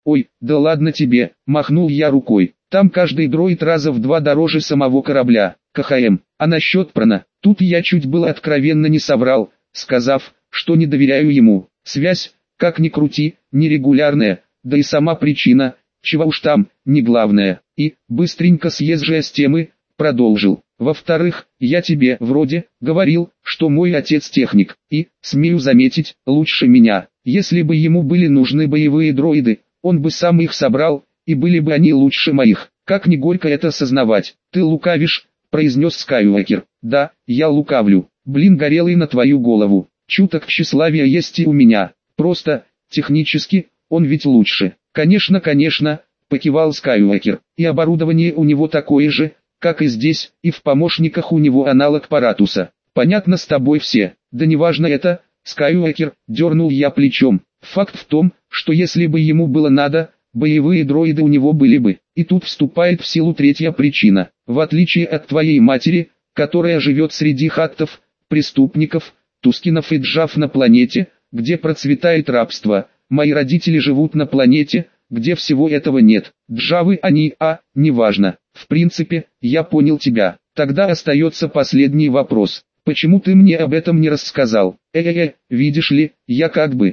Ой, да ладно тебе, махнул я рукой. Там каждый дроид раза в 2 дороже самого корабля, КХМ. А насчет прана, тут я чуть было откровенно не соврал, сказав, что не доверяю ему. Связь, как ни крути, нерегулярная, да и сама причина, чего уж там, не главное. И, быстренько съезжая с темы, продолжил. Во-вторых, я тебе, вроде, говорил, что мой отец техник, и, смею заметить, лучше меня. Если бы ему были нужны боевые дроиды, он бы сам их собрал, и были бы они лучше моих. Как ни горько это осознавать. Ты лукавишь, произнес Скайуокер. Да, я лукавлю. Блин, горелый на твою голову. Чуток тщеславия есть и у меня. Просто, технически, он ведь лучше. Конечно, покивал Скайуокер. И оборудование у него такое же, как и здесь, и в помощниках у него аналог Паратуса. Понятно с тобой все. Да неважно это, Скайуокер, дернул я плечом. Факт в том, что если бы ему было надо, боевые дроиды у него были бы. И тут вступает в силу третья причина. В отличие от твоей матери, которая живет среди хаттов, преступников, тускинов и джав на планете, где процветает рабство, мои родители живут на планете, где всего этого нет. Джавы они, неважно. В принципе, я понял тебя. Тогда остается последний вопрос. Почему ты мне об этом не рассказал? Видишь ли, я как бы,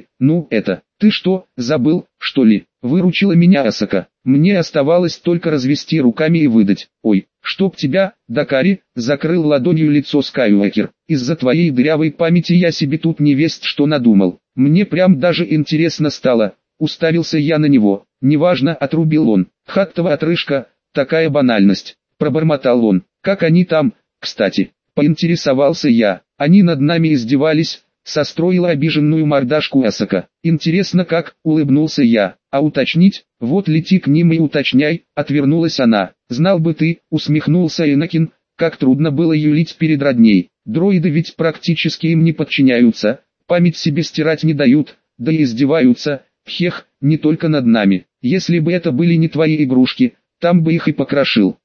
ты что, забыл, что ли? Выручила меня Асака. Мне оставалось только развести руками и выдать. Ой, чтоб тебя, Дакари, закрыл ладонью лицо Скайуокер. Из-за твоей дырявой памяти я себе тут невесть что надумал. Мне прям даже интересно стало. Уставился я на него. Неважно, отрубил он. Хаттова отрыжка, такая банальность. Пробормотал он. Как они там, кстати? Поинтересовался я. Они над нами издевались, состроила обиженную мордашку Асака. Интересно как, улыбнулся я. А уточнить? Вот лети к ним и уточняй, отвернулась она. Знал бы ты, усмехнулся Энакин, как трудно было юлить перед родней. Дроиды ведь практически им не подчиняются, память себе стирать не дают, да и издеваются. Хех, не только над нами. Если бы это были не твои игрушки, там бы их и покрошил.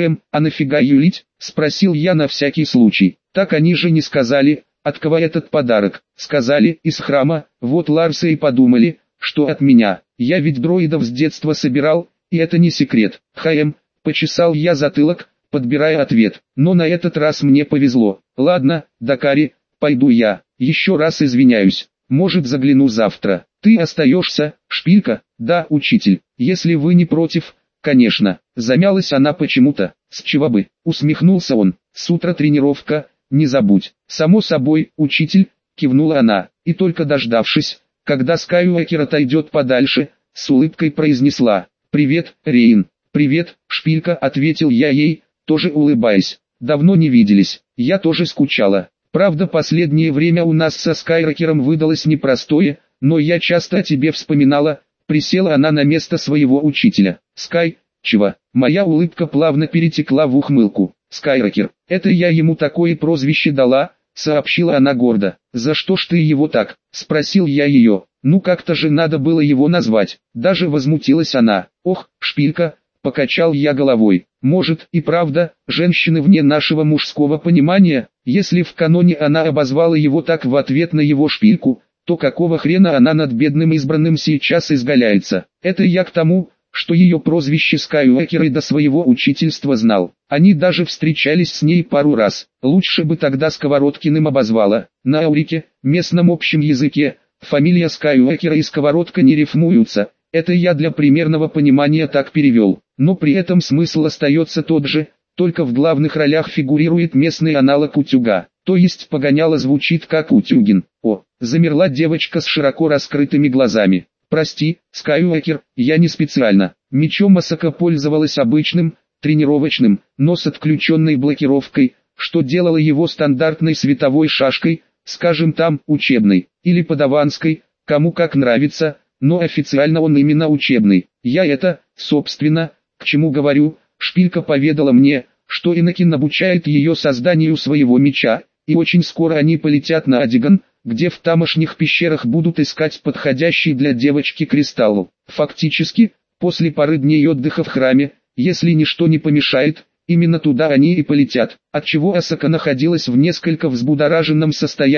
А нафига юлить? Спросил я на всякий случай. Так они же не сказали, от кого этот подарок. Сказали, из храма, вот Ларсы и подумали, что от меня. Я ведь дроидов с детства собирал, и это не секрет. Почесал я затылок, подбирая ответ. Но на этот раз мне повезло. Ладно, Дакари, пойду я. Еще раз извиняюсь. Может, загляну завтра. Ты остаешься, шпилька? Да, учитель. Если вы не против, конечно. Замялась она почему-то. С чего бы? Усмехнулся он. С утра тренировка, не забудь. Само собой, учитель, кивнула она. И только дождавшись, когда Скайуокер отойдет подальше, с улыбкой произнесла. Привет, Рейн. Привет, шпилька, ответил я ей, тоже улыбаясь. Давно не виделись. Я тоже скучала. Правда, последнее время у нас со Скайрокером выдалось непростое, но я часто о тебе вспоминала. Присела она на место своего учителя. Скай, чего? Моя улыбка плавно перетекла в ухмылку. Скайрокер, это я ему такое прозвище дала, сообщила она гордо. За что ж ты его так? Спросил я ее. Ну как-то же надо было его назвать. Даже возмутилась она. Ох, шпилька, покачал я головой. Может и правда, женщины вне нашего мужского понимания, если в каноне она обозвала его так в ответ на его шпильку, то какого хрена она над бедным избранным сейчас изгаляется? Это я к тому, что ее прозвище Скайуокер и до своего учительства знал. Они даже встречались с ней пару раз. Лучше бы тогда Сковородкиным обозвала. На Аурике, местном общем языке, фамилия Скайуокера и Сковородка не рифмуются. Это я для примерного понимания так перевел. Но при этом смысл остается тот же, только в главных ролях фигурирует местный аналог утюга. То есть погоняло звучит как утюгин. О, замерла девочка с широко раскрытыми глазами. Прости, Скайуокер, я не специально. Мечом Асака пользовалась обычным, тренировочным, но с отключенной блокировкой, что делало его стандартной световой шашкой, скажем там, учебной, или подаванской, кому как нравится, но официально он именно учебный. Я это, собственно, к чему говорю, шпилька поведала мне, что Энакин обучает ее созданию своего меча, и очень скоро они полетят на Адиган, где в тамошних пещерах будут искать подходящий для девочки кристалл. Фактически, после пары дней отдыха в храме, если ничто не помешает, именно туда они и полетят, отчего Асака находилась в несколько взбудораженном состоянии,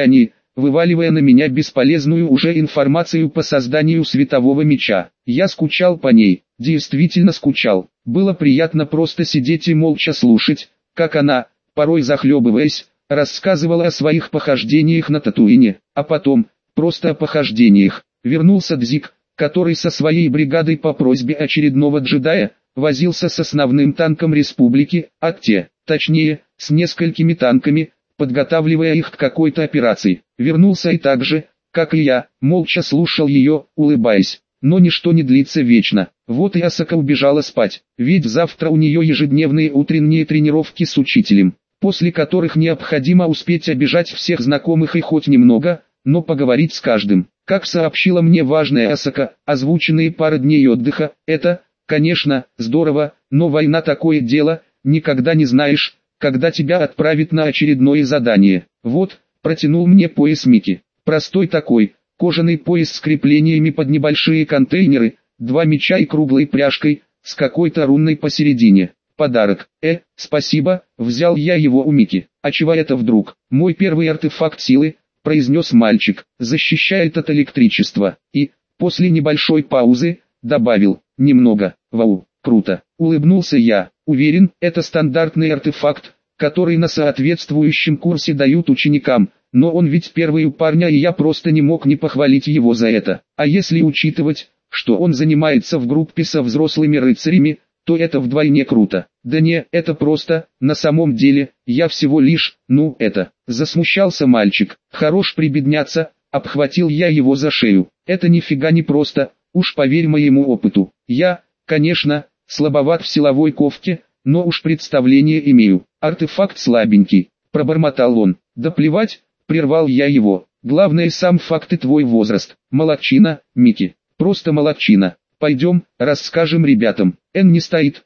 вываливая на меня бесполезную уже информацию по созданию светового меча. Я скучал по ней, действительно скучал. Было приятно просто сидеть и молча слушать, как она, порой захлебываясь, рассказывала о своих похождениях на Татуине, а потом, просто о похождениях, вернулся Дзик, который со своей бригадой по просьбе очередного джедая, возился с основным танком республики, точнее, с несколькими танками, подготавливая их к какой-то операции. Вернулся и так же, как и я, молча слушал ее, улыбаясь. Но ничто не длится вечно. Вот и Асака убежала спать, ведь завтра у нее ежедневные утренние тренировки с учителем, после которых необходимо успеть обижать всех знакомых и хоть немного, но поговорить с каждым. Как сообщила мне важная Асака, озвученные пары дней отдыха, это, конечно, здорово, но война такое дело, никогда не знаешь, когда тебя отправят на очередное задание. Вот, протянул мне пояс Микки. Простой такой, кожаный пояс с креплениями под небольшие контейнеры, 2 меча и круглой пряжкой, с какой-то рунной посередине. Подарок. Спасибо, взял я его у Микки. А чего это вдруг? Мой первый артефакт силы, произнес мальчик, защищает от электричества. И, после небольшой паузы, добавил, немного. Вау, круто. Улыбнулся я. Уверен, это стандартный артефакт, который на соответствующем курсе дают ученикам, но он ведь первый у парня, и я просто не мог не похвалить его за это. А если учитывать, что он занимается в группе со взрослыми рыцарями, то это вдвойне круто. Да не, это просто, на самом деле, я всего лишь, засмущался мальчик. Хорош прибедняться, обхватил я его за шею. Это нифига не просто, уж поверь моему опыту. Я, конечно, слабоват в силовой ковке, но уж представление имею. Артефакт слабенький, пробормотал он. Да плевать, прервал я его. Главное сам факт и твой возраст. Молодчина, Микки, просто молодчина. Пойдем, расскажем ребятам. Эн не стоит,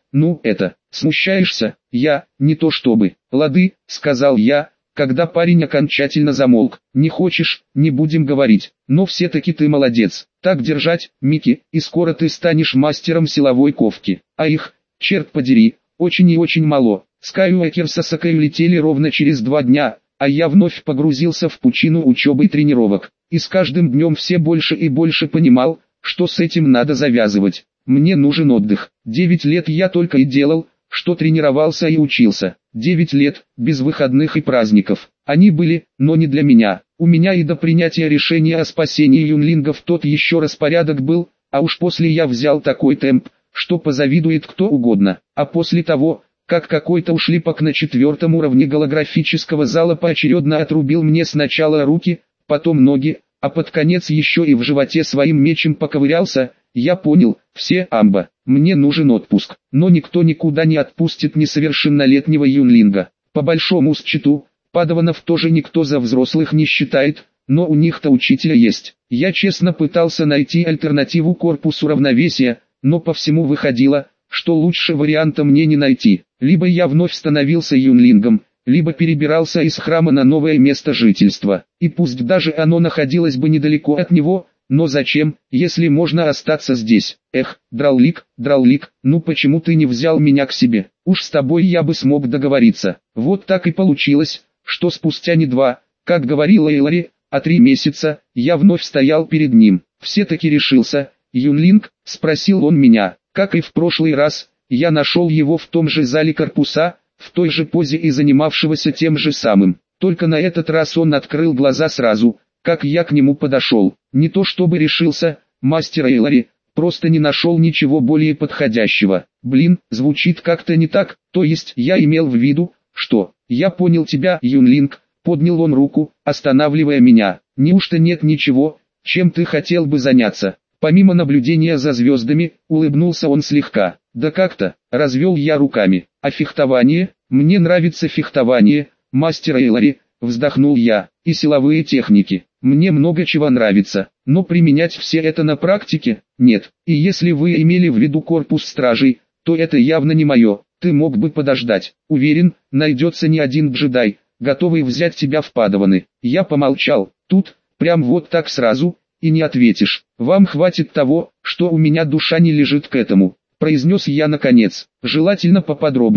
смущаешься, я, не то чтобы. Лады, сказал я, когда парень окончательно замолк. Не хочешь, не будем говорить, но все-таки ты молодец. Так держать, Микки, и скоро ты станешь мастером силовой ковки. А их, черт подери, очень и очень мало. Скайуокер с Асакой улетели ровно через 2 дня, а я вновь погрузился в пучину учебы и тренировок. И с каждым днем все больше и больше понимал, что с этим надо завязывать. Мне нужен отдых. 9 лет я только и делал, что тренировался и учился. 9 лет, без выходных и праздников. Они были, но не для меня. У меня и до принятия решения о спасении юнлингов тот еще распорядок был, а уж после я взял такой темп, что позавидует кто угодно. А после того, как какой-то ушлепок на 4-м уровне голографического зала поочередно отрубил мне сначала руки, потом ноги, а под конец еще и в животе своим мечем поковырялся, я понял, все амба, мне нужен отпуск. Но никто никуда не отпустит несовершеннолетнего юнлинга. По большому счету, падаванов тоже никто за взрослых не считает, но у них-то учителя есть. Я честно пытался найти альтернативу корпусу равновесия, но по всему выходило, что лучше варианта мне не найти. Либо я вновь становился юнлингом, либо перебирался из храма на новое место жительства. И пусть даже оно находилось бы недалеко от него, но зачем, если можно остаться здесь? Драулик, ну почему ты не взял меня к себе? Уж с тобой я бы смог договориться. Вот так и получилось, что спустя не 2, как говорила Эйлари, а 3 месяца, я вновь стоял перед ним. Все-таки решился. Юнлинг, спросил он меня, как и в прошлый раз, я нашел его в том же зале корпуса, в той же позе и занимавшегося тем же самым. Только на этот раз он открыл глаза сразу, как я к нему подошел. Не то чтобы решился, мастер Эйлари, просто не нашел ничего более подходящего. Блин, звучит как-то не так, то есть я имел в виду, что, я понял тебя, Юнлинг, поднял он руку, останавливая меня. Неужто нет ничего, чем ты хотел бы заняться? Помимо наблюдения за звездами, улыбнулся он слегка. Да как-то, развел я руками. А фехтование? Мне нравится фехтование, мастер Эйлари, вздохнул я. И силовые техники. Мне много чего нравится, но применять все это на практике, нет. И если вы имели в виду корпус стражей, то это явно не мое. Ты мог бы подождать. Уверен, найдется не один джедай, готовый взять тебя в падаваны. Я помолчал. Тут, прям вот так сразу, и не ответишь. Вам хватит того, что у меня душа не лежит к этому, произнес я наконец. Желательно поподробнее.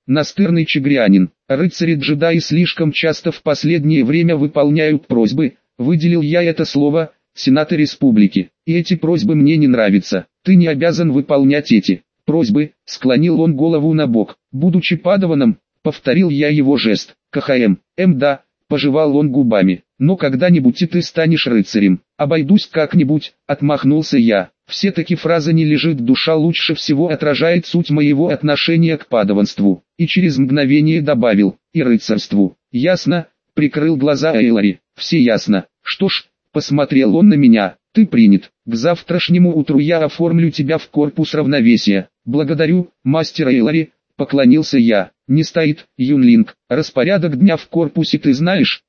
настырный чагрянин. Рыцари-джедаи слишком часто в последнее время выполняют просьбы, выделил я это слово, Сената Республики. И эти просьбы мне не нравятся. Ты не обязан выполнять эти просьбы, склонил он голову на бок. Будучи падаваном, повторил я его жест. КХМ, да, пожевал он губами. Но когда-нибудь и ты станешь рыцарем. Обойдусь как-нибудь, отмахнулся я. Все-таки фраза «не лежит душа» лучше всего отражает суть моего отношения к падаванству. И через мгновение добавил, и рыцарству. Ясно, прикрыл глаза Эйлари. Все ясно. Что ж, посмотрел он на меня. Ты принят. К завтрашнему утру я оформлю тебя в корпус равновесия. Благодарю, мастер Эйлари, поклонился я. Не стоит, Юнлинг. Распорядок дня в корпусе ты знаешь?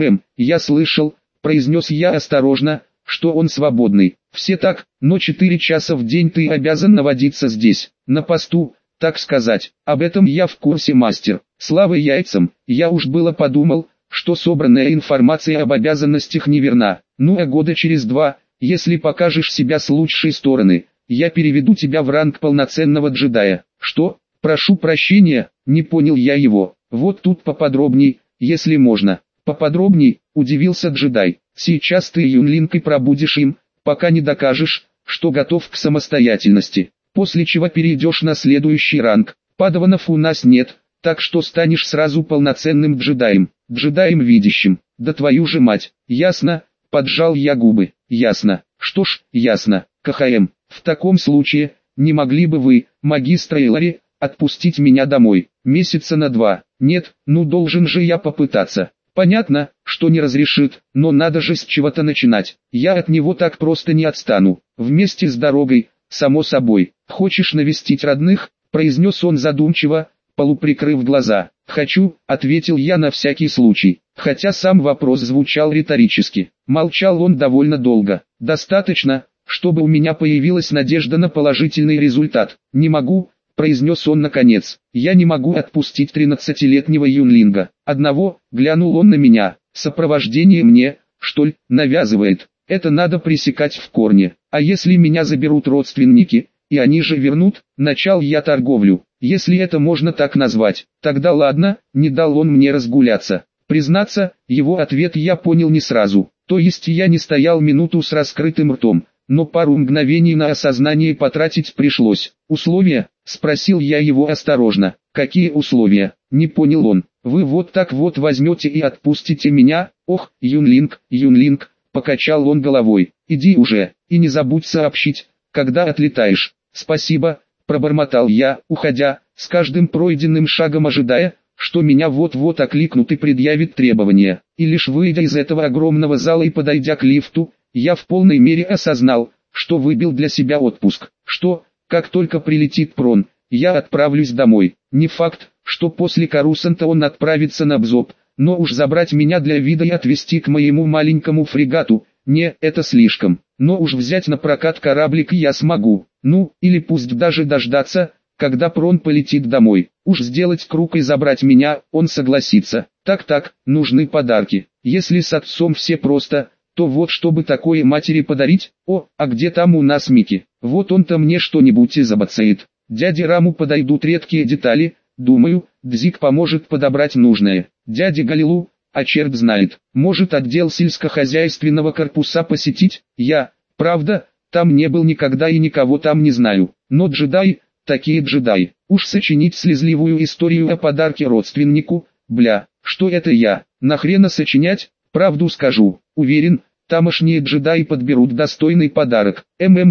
Я слышал, произнес я осторожно, что он свободный. Все так, но 4 часа в день ты обязан находиться здесь, на посту, так сказать. Об этом я в курсе, мастер. Слава яйцам, я уж было подумал, что собранная информация об обязанностях неверна. Ну а года через 2, если покажешь себя с лучшей стороны, я переведу тебя в ранг полноценного джедая. Что? Прошу прощения, не понял я его. Вот тут поподробней, если можно. Поподробней, удивился джедай. Сейчас ты, Юнлинг, и пробудешь им, пока не докажешь, что готов к самостоятельности. После чего перейдешь на следующий ранг. Падаванов у нас нет, так что станешь сразу полноценным джедаем. Джедаем видящим. Да твою же мать. Ясно, поджал я губы. Ясно. Что ж, ясно. КХМ. В таком случае, не могли бы вы, магистр Эйлари, отпустить меня домой? Месяца на 2. Нет, ну должен же я попытаться. Понятно, что не разрешит, но надо же с чего-то начинать. Я от него так просто не отстану. Вместе с дорогой, само собой. Хочешь навестить родных? Произнес он задумчиво, полуприкрыв глаза. Хочу, ответил я на всякий случай. Хотя сам вопрос звучал риторически. Молчал он довольно долго. Достаточно, чтобы у меня появилась надежда на положительный результат. Не могу, произнес он наконец. Я не могу отпустить 13-летнего юнлинга. Одного, глянул он на меня. Сопровождение мне, что ли, навязывает. Это надо пресекать в корне. А если меня заберут родственники, и они же вернут, начал я торговлю. Если это можно так назвать, тогда ладно, не дал он мне разгуляться. Признаться, его ответ я понял не сразу. То есть я не стоял минуту с раскрытым ртом, но пару мгновений на осознание потратить пришлось. «Условия?» – спросил я его осторожно. «Какие условия?» – не понял он. «Вы вот так вот возьмете и отпустите меня?» «Ох, Юнлинг, покачал он головой. «Иди уже, и не забудь сообщить, когда отлетаешь». «Спасибо», – пробормотал я, уходя, с каждым пройденным шагом ожидая, что меня вот-вот окликнут и предъявят требования. И лишь выйдя из этого огромного зала и подойдя к лифту, я в полной мере осознал, что выбил для себя отпуск. Что, как только прилетит Прон, я отправлюсь домой. Не факт, что после Корусанта он отправится на Бзоп, но уж забрать меня для вида и отвезти к моему маленькому фрегату, не, это слишком. Но уж взять на прокат кораблик я смогу. Ну, или пусть даже дождаться, когда Прон полетит домой. Уж сделать круг и забрать меня, он согласится. Так, нужны подарки. Если с отцом все просто, то вот чтобы такое матери подарить. О, а где там у нас Микки? Вот он-то мне что-нибудь и забацает. Дяде Раму подойдут редкие детали, думаю, Дзик поможет подобрать нужное. Дяде Галилу, а черт знает, может отдел сельскохозяйственного корпуса посетить? Я, правда, там не был никогда и никого там не знаю. Но джедай, такие джедаи, уж сочинить слезливую историю о подарке родственнику, бля, что это я, нахрена сочинять, правду скажу, уверен, тамошние джедаи подберут достойный подарок.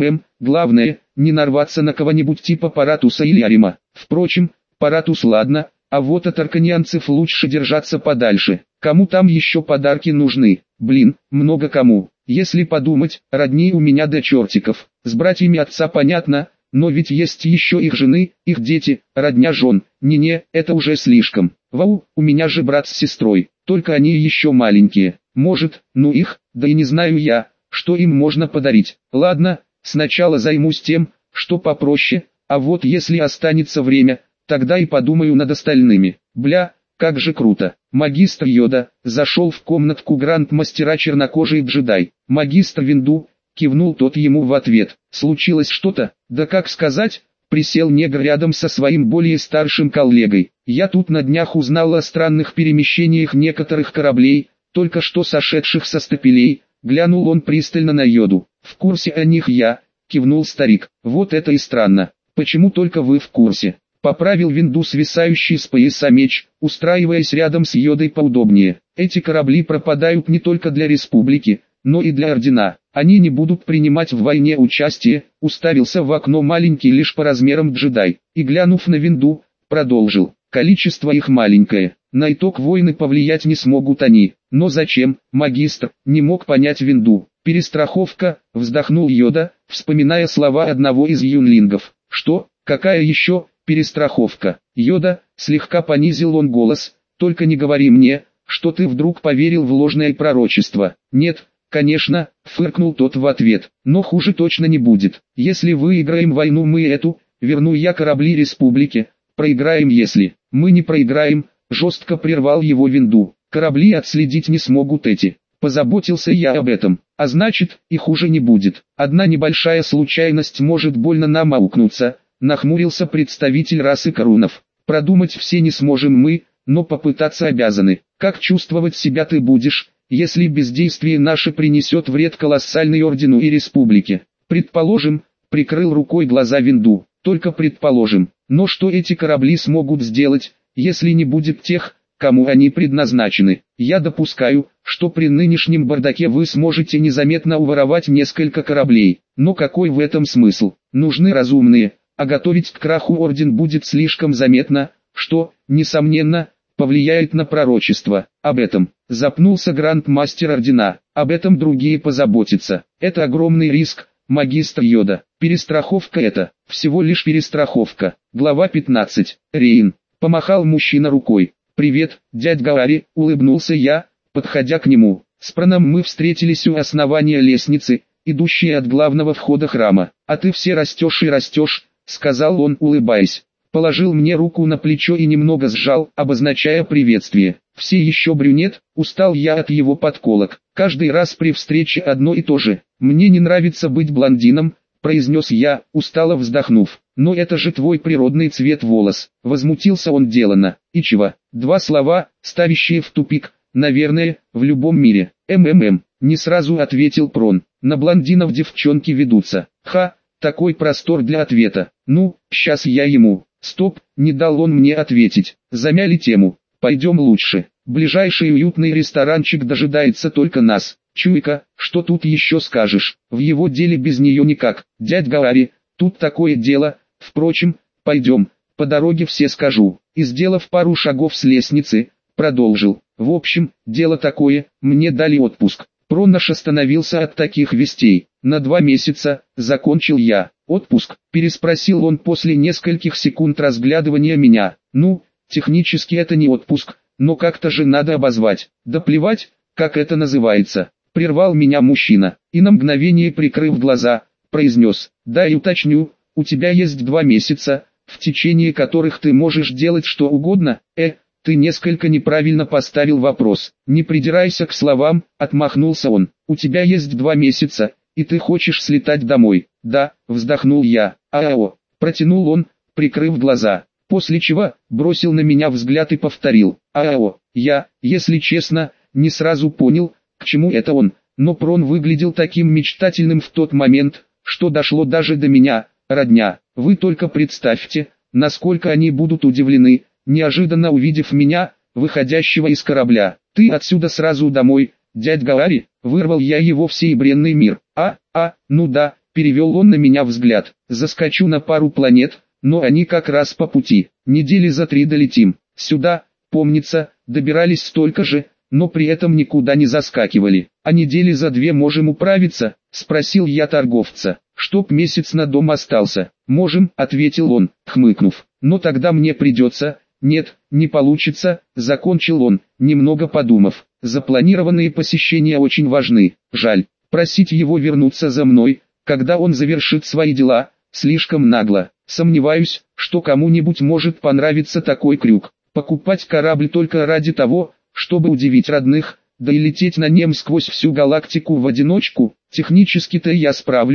Главное, не нарваться на кого-нибудь типа Паратуса или Арима. Впрочем, Паратус ладно, а вот от арканианцев лучше держаться подальше. Кому там еще подарки нужны? Блин, много кому. Если подумать, родни у меня до чертиков. С братьями отца понятно, но ведь есть еще их жены, их дети, родня жен. Не-не, это уже слишком. Вау, у меня же брат с сестрой, только они еще маленькие. Может, ну их, да и не знаю я, что им можно подарить. Ладно, сначала займусь тем, что попроще, а вот если останется время, тогда и подумаю над остальными. Бля, как же круто. Магистр Йода зашел в комнатку гранд-мастера чернокожий джедай. Магистр Винду, кивнул тот ему в ответ. Случилось что-то? Да как сказать, Присел негр рядом со своим более старшим коллегой. Я тут на днях узнал о странных перемещениях некоторых кораблей, только что сошедших со стапелей. Глянул он пристально на Йоду. В курсе о них я, кивнул старик. Вот это и странно. Почему только вы в курсе? Поправил винду свисающий с пояса меч, устраиваясь рядом с Йодой поудобнее. Эти корабли пропадают не только для республики, но и для ордена. Они не будут принимать в войне участие, уставился в окно маленький лишь по размерам джедай, и глянув на винду, продолжил. Количество их маленькое, на итог войны повлиять не смогут они. Но зачем, магистр, не мог понять винду. Перестраховка, вздохнул Йода, вспоминая слова одного из юнлингов. Что, какая еще перестраховка? Йода, слегка понизил он голос, только не говори мне, что ты вдруг поверил в ложное пророчество. Нет, конечно, фыркнул тот в ответ, но хуже точно не будет. Если выиграем войну мы эту, верну я корабли республики, проиграем если, мы не проиграем, жестко прервал его винду. Корабли отследить не смогут эти. Позаботился я об этом, а значит, и хуже не будет. Одна небольшая случайность может больно нам аукнуться, нахмурился представитель расы Карунов. Продумать все не сможем мы, но попытаться обязаны. Как чувствовать себя ты будешь, если бездействие наше принесет вред колоссальной ордену и республике? Предположим, прикрыл рукой глаза винду, только предположим. Но что эти корабли смогут сделать, если не будет тех, кому они предназначены? Я допускаю, что при нынешнем бардаке вы сможете незаметно уворовать несколько кораблей. Но какой в этом смысл? Нужны разумные, а готовить к краху орден будет слишком заметно, что, несомненно, повлияет на пророчество. Об этом запнулся грандмастер ордена, об этом другие позаботятся. Это огромный риск, магистр Йода. Перестраховка это, всего лишь перестраховка. Глава 15. Рейн. Помахал мужчина рукой. «Привет, дядь Гаори», — улыбнулся я, подходя к нему. С Праном мы встретились у основания лестницы, идущей от главного входа храма. «А ты все растешь и растешь», — сказал он, улыбаясь. Положил мне руку на плечо и немного сжал, обозначая приветствие. «Все еще брюнет», — устал я от его подколок. «Каждый раз при встрече одно и то же. Мне не нравится быть блондином», — произнес я, устало вздохнув. «Но это же твой природный цвет волос», — возмутился он деланно. «И чего?» Два слова, ставящие в тупик, наверное, в любом мире. Не сразу ответил Прон. «На блондинов девчонки ведутся». Ха, такой простор для ответа. «Ну, сейчас я ему». Стоп, не дал он мне ответить. Замяли тему. «Пойдем лучше. Ближайший уютный ресторанчик дожидается только нас». «Чуйка, что тут еще скажешь? В его деле без нее никак. Дядь Гаори, тут такое дело. Впрочем, пойдем, по дороге все скажу». И сделав пару шагов с лестницы, продолжил. «В общем, дело такое, мне дали отпуск». Прон наш остановился от таких вестей. «На 2 месяца», закончил я. «Отпуск?» переспросил он после нескольких секунд разглядывания меня. «Ну, технически это не отпуск, но как-то же надо обозвать». «Да плевать, как это называется», прервал меня мужчина, и на мгновение прикрыв глаза, произнес. «Да и уточню, у тебя есть 2 месяца, в течение которых ты можешь делать что угодно». Ты несколько неправильно поставил вопрос. «Не придирайся к словам», отмахнулся он. «У тебя есть 2 месяца, и ты хочешь слетать домой». «Да», вздохнул я. Протянул он, прикрыв глаза. После чего, бросил на меня взгляд и повторил. Я, если честно, не сразу понял, к чему это он. Но Прон выглядел таким мечтательным в тот момент, что дошло даже до меня. «Родня, вы только представьте, насколько они будут удивлены, неожиданно увидев меня, выходящего из корабля. Ты отсюда сразу домой, дядь Гаори», вырвал я его в сей бренный мир. Ну да», перевел он на меня взгляд. «Заскочу на пару планет, но они как раз по пути. Недели за 3 долетим. Сюда, помнится, добирались столько же, но при этом никуда не заскакивали. А недели за 2 можем управиться?» спросил я торговца. «Чтоб месяц на дом остался». «Можем», ответил он, хмыкнув. «Но тогда мне придется...» «Нет, не получится», закончил он, немного подумав. «Запланированные посещения очень важны. Жаль, просить его вернуться за мной, когда он завершит свои дела, слишком нагло. Сомневаюсь, что кому-нибудь может понравиться такой крюк. Покупать корабль только ради того, чтобы удивить родных, да и лететь на нем сквозь всю галактику в одиночку. Технически-то я справлюсь,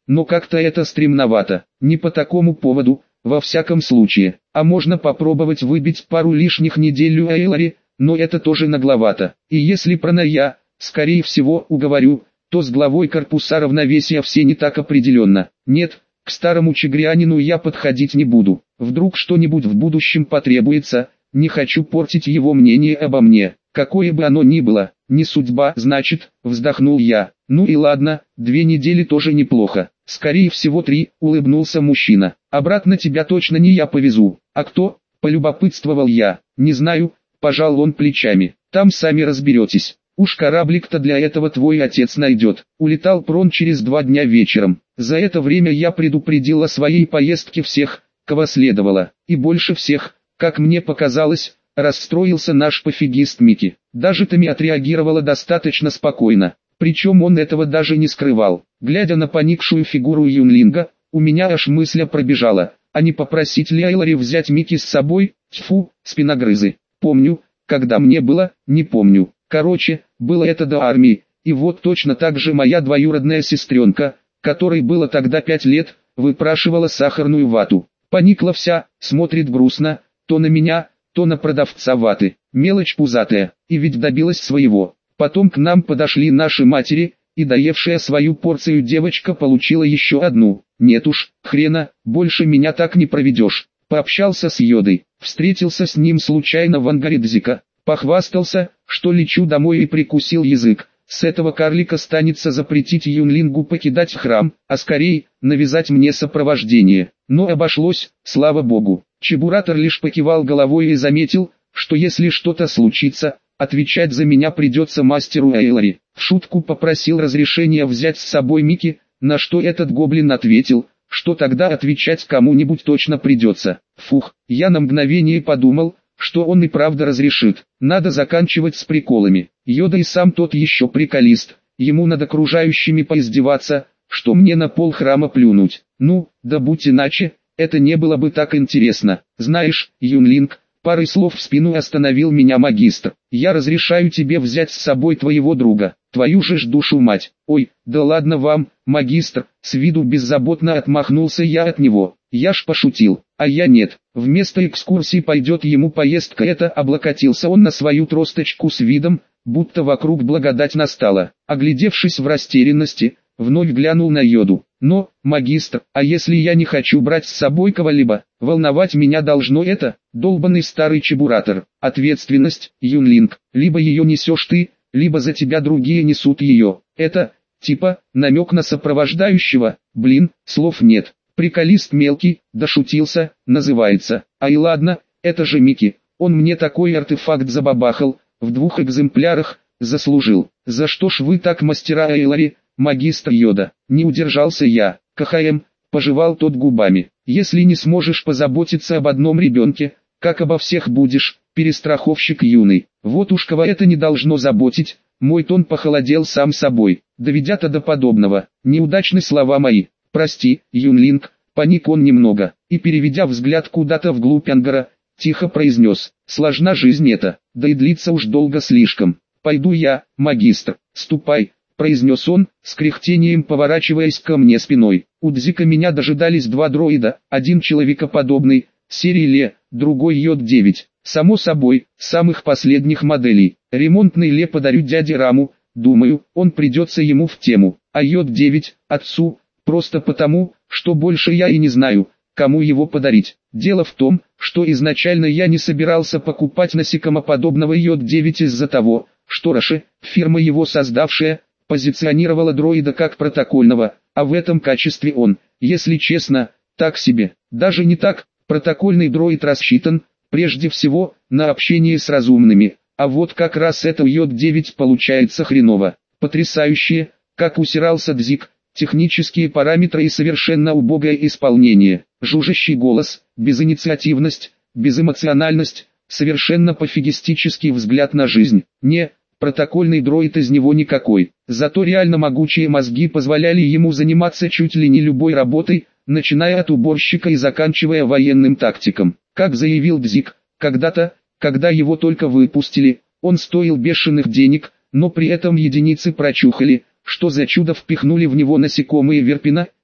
но как-то это стремновато, не по такому поводу, во всяком случае. А можно попробовать выбить пару лишних недель у Эйлари, но это тоже нагловато. И если про Ная, скорее всего, уговорю, то с главой корпуса равновесия все не так определенно. Нет, к старому чигрянину я подходить не буду. Вдруг что-нибудь в будущем потребуется, не хочу портить его мнение обо мне. Какое бы оно ни было, не судьба, значит, вздохнул я. Ну и ладно, 2 недели тоже неплохо. Скорее всего 3, улыбнулся мужчина. Обратно тебя точно не я повезу. А кто? Полюбопытствовал я. Не знаю, пожал он плечами. Там сами разберетесь. Уж кораблик-то для этого твой отец найдет. Улетал Прон через 2 дня вечером. За это время я предупредил о своей поездке всех, кого следовало. И больше всех, как мне показалось, расстроился наш пофигист Микки. Даже Тами отреагировала достаточно спокойно. Причем он этого даже не скрывал. Глядя на поникшую фигуру Юнлинга, у меня аж мысль пробежала, а не попросить ли Эйлари взять Микки с собой? Тьфу, спиногрызы. Помню, когда мне было, не помню. Короче, было это до армии, и вот точно так же моя двоюродная сестренка, которой было тогда 5 лет, выпрашивала сахарную вату. Поникла вся, смотрит грустно, то на меня, то на продавца ваты. Мелочь пузатая, и ведь добилась своего. Потом к нам подошли наши матери, и доевшая свою порцию девочка получила еще одну. Нет уж, хрена, больше меня так не проведешь. Пообщался с Йодой, встретился с ним случайно в ангаре Дзика. Похвастался, что лечу домой и прикусил язык. С этого карлика станется запретить Юнлингу покидать храм, а скорее, навязать мне сопровождение. Но обошлось, слава богу. Чебуратор лишь покивал головой и заметил, что если что-то случится, отвечать за меня придется мастеру Эйлари. В шутку попросил разрешения взять с собой Микки, на что этот гоблин ответил, что тогда отвечать кому-нибудь точно придется. Фух, я на мгновение подумал, что он и правда разрешит. Надо заканчивать с приколами. Йода и сам тот еще приколист, ему над окружающими поиздеваться, что мне на пол храма плюнуть. Ну, да будь иначе, это не было бы так интересно. Знаешь, Юнлинг, парой слов в спину остановил меня магистр. Я разрешаю тебе взять с собой твоего друга, твою же ж душу мать. Ой, да ладно вам, магистр, с виду беззаботно отмахнулся я от него. Я ж пошутил, а я нет. Вместо экскурсии пойдет ему поездка эта, облокотился он на свою тросточку с видом, будто вокруг благодать настала. Оглядевшись в растерянности, вновь глянул на Йоду. Но, магистр, а если я не хочу брать с собой кого-либо, волновать меня должно это, долбанный старый чебуратор. Ответственность, Юнлинг, либо ее несешь ты, либо за тебя другие несут ее. Это, типа, намек на сопровождающего, блин, слов нет. Приколист мелкий, дошутился, называется. Ай ладно, это же Микки, он мне такой артефакт забабахал, в 2 экземплярах, заслужил. За что ж вы так, мастера Эйлари, магистр Йода? Не удержался я. КХМ, пожевал тот губами. Если не сможешь позаботиться об одном ребенке, как обо всех будешь, перестраховщик юный. Вот уж кого это не должно заботить, мой тон похолодел сам собой. Доведя-то до подобного, неудачны слова мои. Прости, Юнлинг, паник он немного, и переведя взгляд куда-то вглубь ангара, тихо произнес, сложна жизнь эта, да и длится уж долго слишком. Пойду я, магистр, ступай, произнес он, с кряхтением поворачиваясь ко мне спиной. У Дзика меня дожидались 2 дроида, один человекоподобный, серии Ле, другой Йод-9, само собой, самых последних моделей. Ремонтный Ле подарю дяде Раму, думаю, он придется ему в тему, а Йод-9, отцу, просто потому, что больше я и не знаю, кому его подарить. Дело в том, что изначально я не собирался покупать насекомоподобного Йод-9 из-за того, что Роше, фирма его создавшая, позиционировала дроида как протокольного, а в этом качестве он, если честно, так себе. Даже не так, протокольный дроид рассчитан, прежде всего, на общение с разумными, а вот как раз это Йод-9 получается хреново. Потрясающее, как усирался Дзик. Технические параметры и совершенно убогое исполнение, жужжащий голос, безинициативность, безэмоциональность, совершенно пофигистический взгляд на жизнь. Не, протокольный дроид из него никакой, зато реально могучие мозги позволяли ему заниматься чуть ли не любой работой, начиная от уборщика и заканчивая военным тактиком. Как заявил Дзик, когда-то, когда его только выпустили, он стоил бешеных денег, но при этом единицы прочухали, что за чудо впихнули в него насекомые Верпина,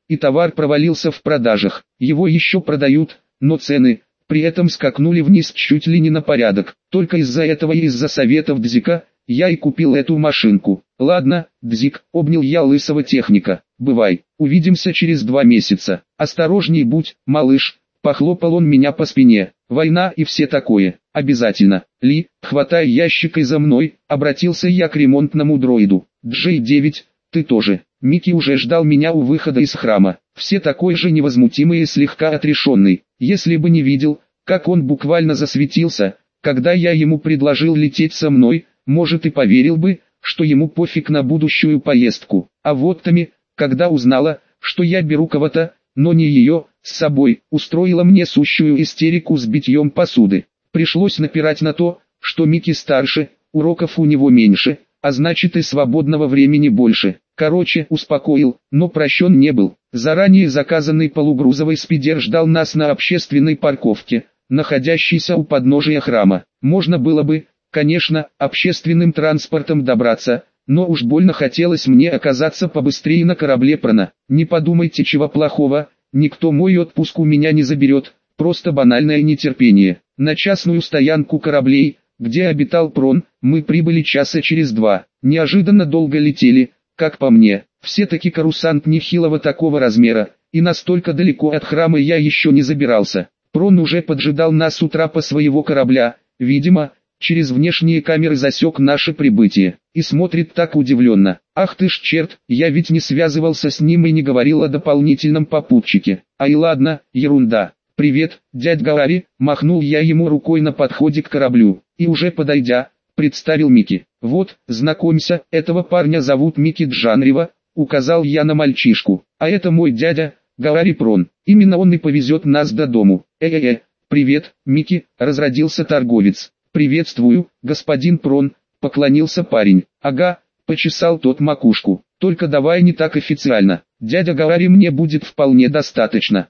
и товар провалился в продажах. Его еще продают, но цены при этом скакнули вниз чуть ли не на порядок. Только из-за этого и из-за советов Дзика я и купил эту машинку. Ладно, Дзик, обнял я лысого техника. Бывай, увидимся через 2 месяца. Осторожней будь, малыш. Похлопал он меня по спине. Война и все такое. Обязательно. Ли, хватай ящик и за мной, обратился я к ремонтному дроиду. Джей-9, ты тоже. Микки уже ждал меня у выхода из храма. Все такой же невозмутимый и слегка отрешенный. Если бы не видел, как он буквально засветился, когда я ему предложил лететь со мной, может и поверил бы, что ему пофиг на будущую поездку. А вот Тами, когда узнала, что я беру кого-то, но не ее, с собой, устроила мне сущую истерику с битьем посуды. Пришлось напирать на то, что Микки старше, уроков у него меньше, а значит и свободного времени больше. Короче, успокоил, но прощен не был. Заранее заказанный полугрузовый спидер ждал нас на общественной парковке, находящейся у подножия храма. Можно было бы, конечно, общественным транспортом добраться, но уж больно хотелось мне оказаться побыстрее на корабле Прона. Не подумайте чего плохого, никто мой отпуск у меня не заберет, просто банальное нетерпение. На частную стоянку кораблей, где обитал Прон, мы прибыли часа через 2. Неожиданно долго летели, как по мне. Все-таки карусант нехилого такого размера, и настолько далеко от храма я еще не забирался. Прон уже поджидал нас у трапа своего корабля, видимо, через внешние камеры засек наше прибытие, и смотрит так удивленно. Ах ты ж черт, я ведь не связывался с ним и не говорил о дополнительном попутчике. Ай ладно, ерунда. «Привет, дядь Гаори», махнул я ему рукой на подходе к кораблю, и уже подойдя, представил Микки. «Вот, знакомься, этого парня зовут Микки Джанрева», указал я на мальчишку, «а это мой дядя, Гаори Прон, именно он и повезет нас до дому». «Привет, Микки», разродился торговец. «Приветствую, господин Прон», поклонился парень. «Ага», почесал тот макушку, «только давай не так официально, дядя Гаори мне будет вполне достаточно».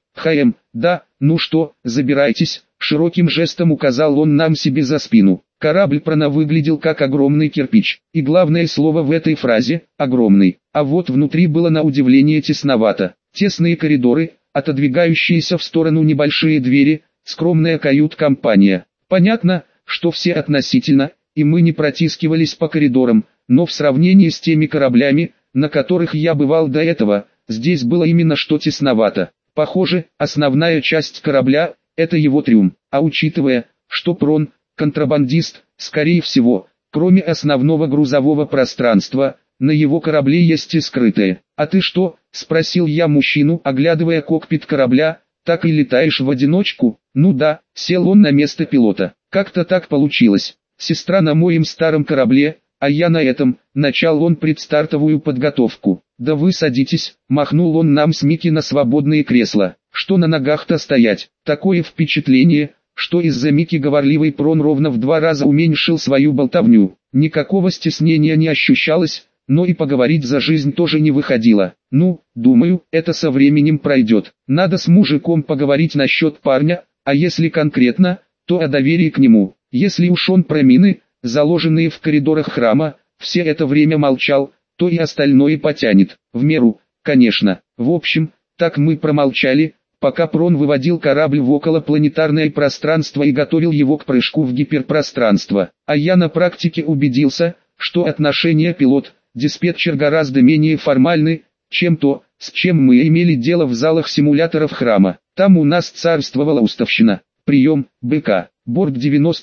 Да, ну что, забирайтесь», широким жестом указал он нам себе за спину. Корабль Прона выглядел как огромный кирпич, и главное слово в этой фразе – огромный, а вот внутри было на удивление тесновато. Тесные коридоры, отодвигающиеся в сторону небольшие двери, скромная кают-компания. Понятно, что все относительно, и мы не протискивались по коридорам, но в сравнении с теми кораблями, на которых я бывал до этого, здесь было именно что тесновато. Похоже, основная часть корабля – это его трюм, а учитывая, что Прон – контрабандист, скорее всего, кроме основного грузового пространства, на его корабле есть и скрытое. «А ты что?» – спросил я мужчину, оглядывая кокпит корабля, «так и летаешь в одиночку?» «Ну да», – сел он на место пилота. «Как-то так получилось. Сестра на моем старом корабле, а я на этом», – начал он предстартовую подготовку. «Да вы садитесь», – махнул он нам с Микки на свободные кресла. «Что на ногах-то стоять?» Такое впечатление, что из-за Микки говорливый Прон ровно в 2 раза уменьшил свою болтовню. Никакого стеснения не ощущалось, но и поговорить за жизнь тоже не выходило. Ну, думаю, это со временем пройдет. Надо с мужиком поговорить насчет парня, а если конкретно, то о доверии к нему. Если уж он про мины, заложенные в коридорах храма, все это время молчал, то и остальное потянет. В меру, конечно. В общем, так мы промолчали, пока Прон выводил корабль в околопланетарное пространство и готовил его к прыжку в гиперпространство. А я на практике убедился, что отношения пилот-диспетчер гораздо менее формальны, чем то, с чем мы имели дело в залах симуляторов храма. Там у нас царствовала уставщина. Прием, БК. Борт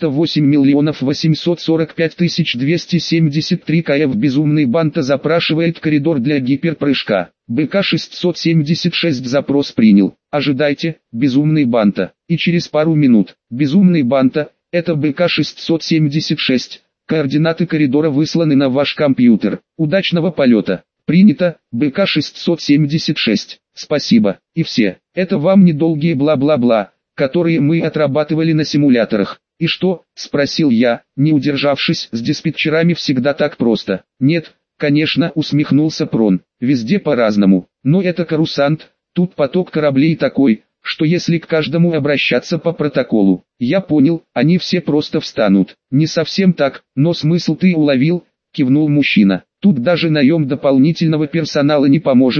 98 845 273 КФ. Безумный Банта запрашивает коридор для гиперпрыжка. БК 676 запрос принял. Ожидайте, Безумный Банта. И через пару минут. Безумный Банта, это БК 676. Координаты коридора высланы на ваш компьютер. Удачного полета. Принято, БК 676. Спасибо. И все. Это вам недолгие бла-бла-бла, которые мы отрабатывали на симуляторах. «И что?» – спросил я, не удержавшись, с диспетчерами всегда так просто. «Нет, конечно», – усмехнулся Прон, – «везде по-разному. Но это карусант, тут поток кораблей такой, что если к каждому обращаться по протоколу». «Я понял, они все просто встанут». «Не совсем так, но смысл ты уловил», – кивнул мужчина. «Тут даже наем дополнительного персонала не поможет,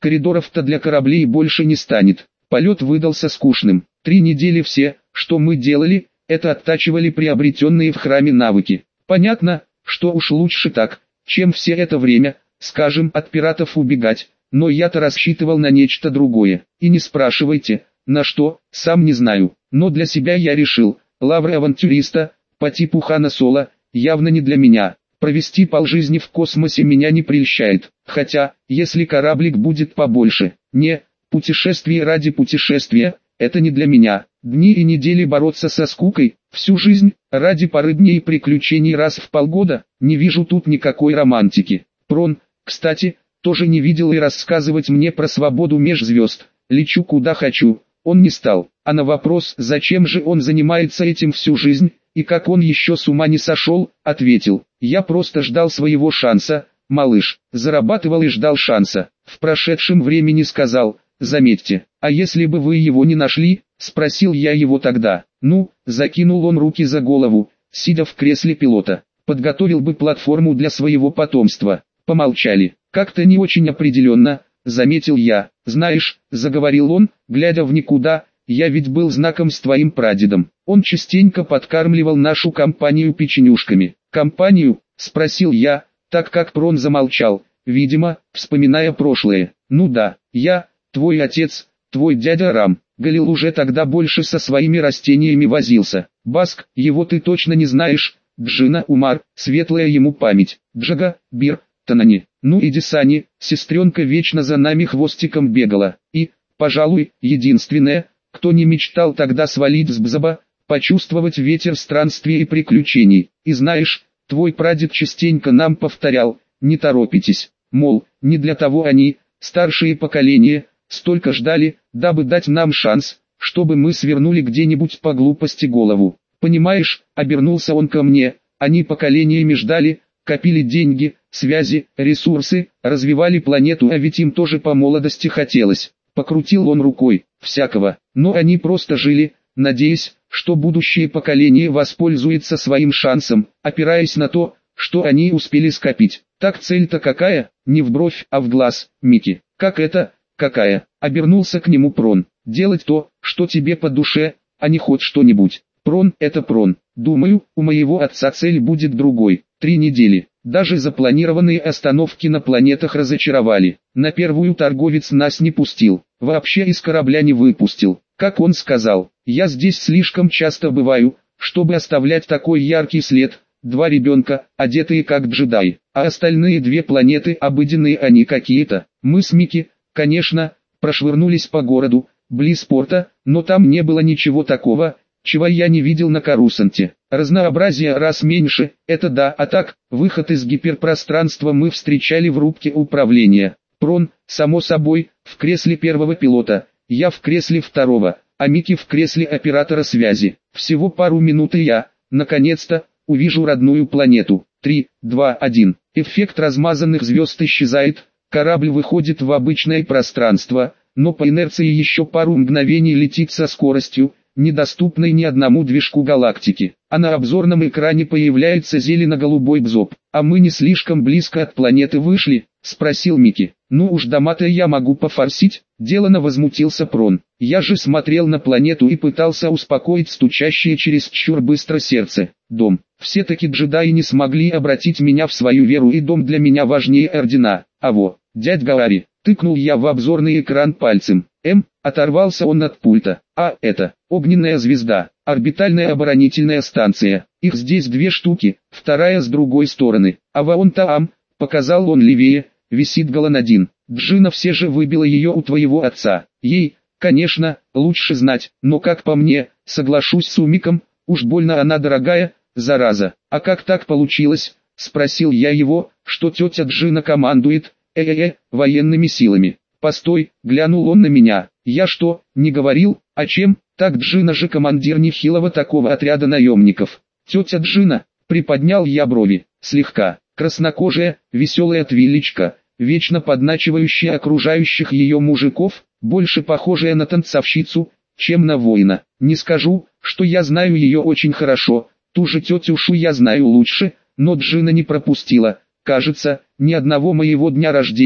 коридоров-то для кораблей больше не станет. Полет выдался скучным. 3 недели все, что мы делали, это оттачивали приобретенные в храме навыки. Понятно, что уж лучше так, чем все это время, скажем, от пиратов убегать, но я-то рассчитывал на нечто другое. И не спрашивайте, на что, сам не знаю, но для себя я решил, лавры авантюриста, по типу Хана Соло, явно не для меня. Провести полжизни в космосе меня не прельщает, хотя, если кораблик будет побольше, путешествие ради путешествия, это не для меня. Дни и недели бороться со скукой, всю жизнь, ради пары дней приключений раз в полгода, не вижу тут никакой романтики. Прон, кстати, тоже не видел и рассказывать мне про свободу меж звезд, лечу куда хочу, он не стал. А на вопрос, зачем же он занимается этим всю жизнь, и как он еще с ума не сошел, ответил: я просто ждал своего шанса, малыш, зарабатывал и ждал шанса. В прошедшем времени сказал: заметьте, а если бы вы его не нашли, спросил я его тогда. Ну, закинул он руки за голову, сидя в кресле пилота, подготовил бы платформу для своего потомства. Помолчали, как-то не очень определенно, заметил я. Знаешь, заговорил он, глядя в никуда, я ведь был знаком с твоим прадедом. Он частенько подкармливал нашу компанию печенюшками. Компанию? Спросил я, так как Прон замолчал, видимо, вспоминая прошлое. Ну да, твой отец, твой дядя Рам, Галил уже тогда больше со своими растениями возился. Баск, его ты точно не знаешь, Джина Умар, светлая ему память, Джага, Бир, Танани, ну и Дисани, сестренка вечно за нами хвостиком бегала. И, пожалуй, единственная, кто не мечтал тогда свалить с Бзаба, почувствовать ветер странствий и приключений. И знаешь, твой прадед частенько нам повторял: не торопитесь, мол, не для того они, старшие поколения, столько ждали, дабы дать нам шанс, чтобы мы свернули где-нибудь по глупости голову. Понимаешь, обернулся он ко мне, они поколениями ждали, копили деньги, связи, ресурсы, развивали планету, а ведь им тоже по молодости хотелось. Покрутил он рукой, всякого, но они просто жили, надеясь, что будущее поколение воспользуется своим шансом, опираясь на то, что они успели скопить. Так цель-то какая? Не в бровь, а в глаз, Микки. Как это, какая? Обернулся к нему Прон. Делать то, что тебе по душе, а не хоть что-нибудь. Прон — это Прон. Думаю, у моего отца цель будет другой. 3 недели. Даже запланированные остановки на планетах разочаровали. На первую торговец нас не пустил. Вообще из корабля не выпустил. Как он сказал, я здесь слишком часто бываю, чтобы оставлять такой яркий след. 2 ребенка, одетые как джедаи, а остальные 2 планеты обыденные они какие-то. Мы с Микки, конечно, прошвырнулись по городу, близ порта, но там не было ничего такого, чего я не видел на Корусанте. Разнообразие раз меньше, это да, а так, выход из гиперпространства мы встречали в рубке управления. Прон, само собой, в кресле первого пилота, я в кресле второго, а Микки в кресле оператора связи. Всего пару минут и я, наконец-то, увижу родную планету. 3, 2, 1. Эффект размазанных звезд исчезает, корабль выходит в обычное пространство, но по инерции еще пару мгновений летит со скоростью, недоступной ни одному движку галактики. А на обзорном экране появляется зелено-голубой бзоп. «А мы не слишком близко от планеты вышли?» — спросил Микки. «Ну уж дома-то я могу пофорсить», — делано возмутился Прон. «Я же смотрел на планету и пытался успокоить стучащее чересчур быстро сердце. Дом. Все-таки джедаи не смогли обратить меня в свою веру, и дом для меня важнее ордена. Аво, дядь Гаори». Тыкнул я в обзорный экран пальцем. Оторвался он от пульта. А это, огненная звезда, орбитальная оборонительная станция. Их здесь 2 штуки, вторая с другой стороны. А вон там, показал он левее, висит Галан-1. Джина все же выбила ее у твоего отца. Ей, конечно, лучше знать, но как по мне, соглашусь с Умиком, уж больно она дорогая, зараза. А как так получилось, спросил я его, что тетя Джина командует, военными силами. Постой, глянул он на меня. Я что, не говорил, о чем? Так Джина же командир нехилого такого отряда наемников. Тетя Джина, приподнял я брови, слегка, краснокожая, веселая твилечка, вечно подначивающая окружающих ее мужиков, больше похожая на танцовщицу, чем на воина. Не скажу, что я знаю ее очень хорошо, ту же тетю Шу я знаю лучше, но Джина не пропустила, кажется, ни одного моего дня рождения.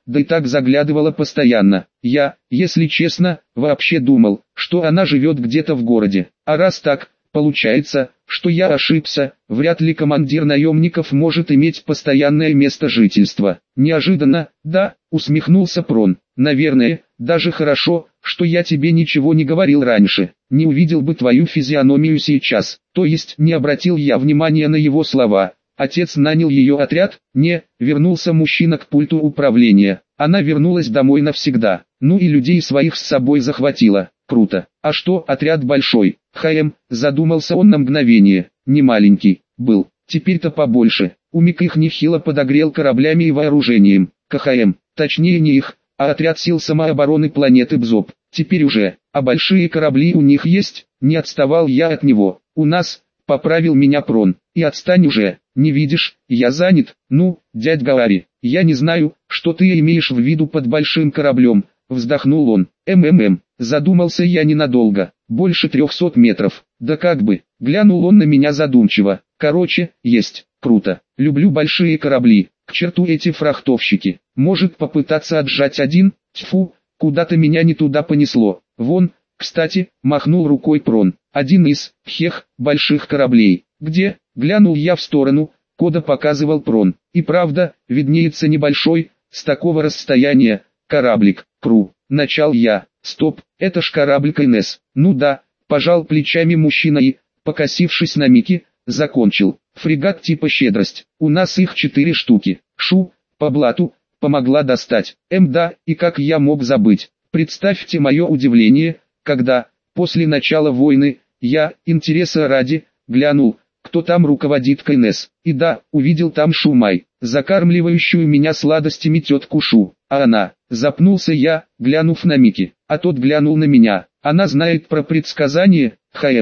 да и так заглядывала постоянно. Я, если честно, вообще думал, что она живет где-то в городе. А раз так, получается, что я ошибся, вряд ли командир наемников может иметь постоянное место жительства. Неожиданно, да, усмехнулся Прон. Наверное, даже хорошо, что я тебе ничего не говорил раньше. Не увидел бы твою физиономию сейчас. То есть не обратил я внимания на его слова. Отец нанял ее отряд? Не, вернулся мужчина к пульту управления. Она вернулась домой навсегда. Ну и людей своих с собой захватила. Круто. А что, отряд большой? Задумался он на мгновение. Не маленький, был. Теперь-то побольше. Умик их нехило подогрел кораблями и вооружением. Точнее не их, а отряд сил самообороны планеты Бзоп. Теперь уже. А большие корабли у них есть? Не отставал я от него. У нас, поправил меня Прон. И отстань уже. Не видишь, я занят. Ну, дядь Гаари, я не знаю, что ты имеешь в виду под большим кораблем. Вздохнул он. Задумался я ненадолго. Больше 300 метров. Да как бы. Глянул он на меня задумчиво. Короче, есть. Круто. Люблю большие корабли. К черту эти фрахтовщики. Может попытаться отжать один? Тьфу, куда-то меня не туда понесло. Вон, кстати, махнул рукой Прон. Один из, больших кораблей. Где? Глянул я в сторону, куда показывал Прон. И правда, виднеется небольшой, с такого расстояния, кораблик. Начал я. Стоп, это ж корабль КНС. Ну да, пожал плечами мужчина и, покосившись на Мики, закончил. Фрегат типа «Щедрость». У нас их 4 штуки. По блату, помогла достать. Да, и как я мог забыть. Представьте мое удивление, когда, после начала войны, я, интереса ради, глянул, кто там руководит КНС. И да, увидел там Шумай, закармливающую меня сладостями тетку Шу. А она, запнулся я, глянув на Мики, а тот глянул на меня. Она знает про предсказание,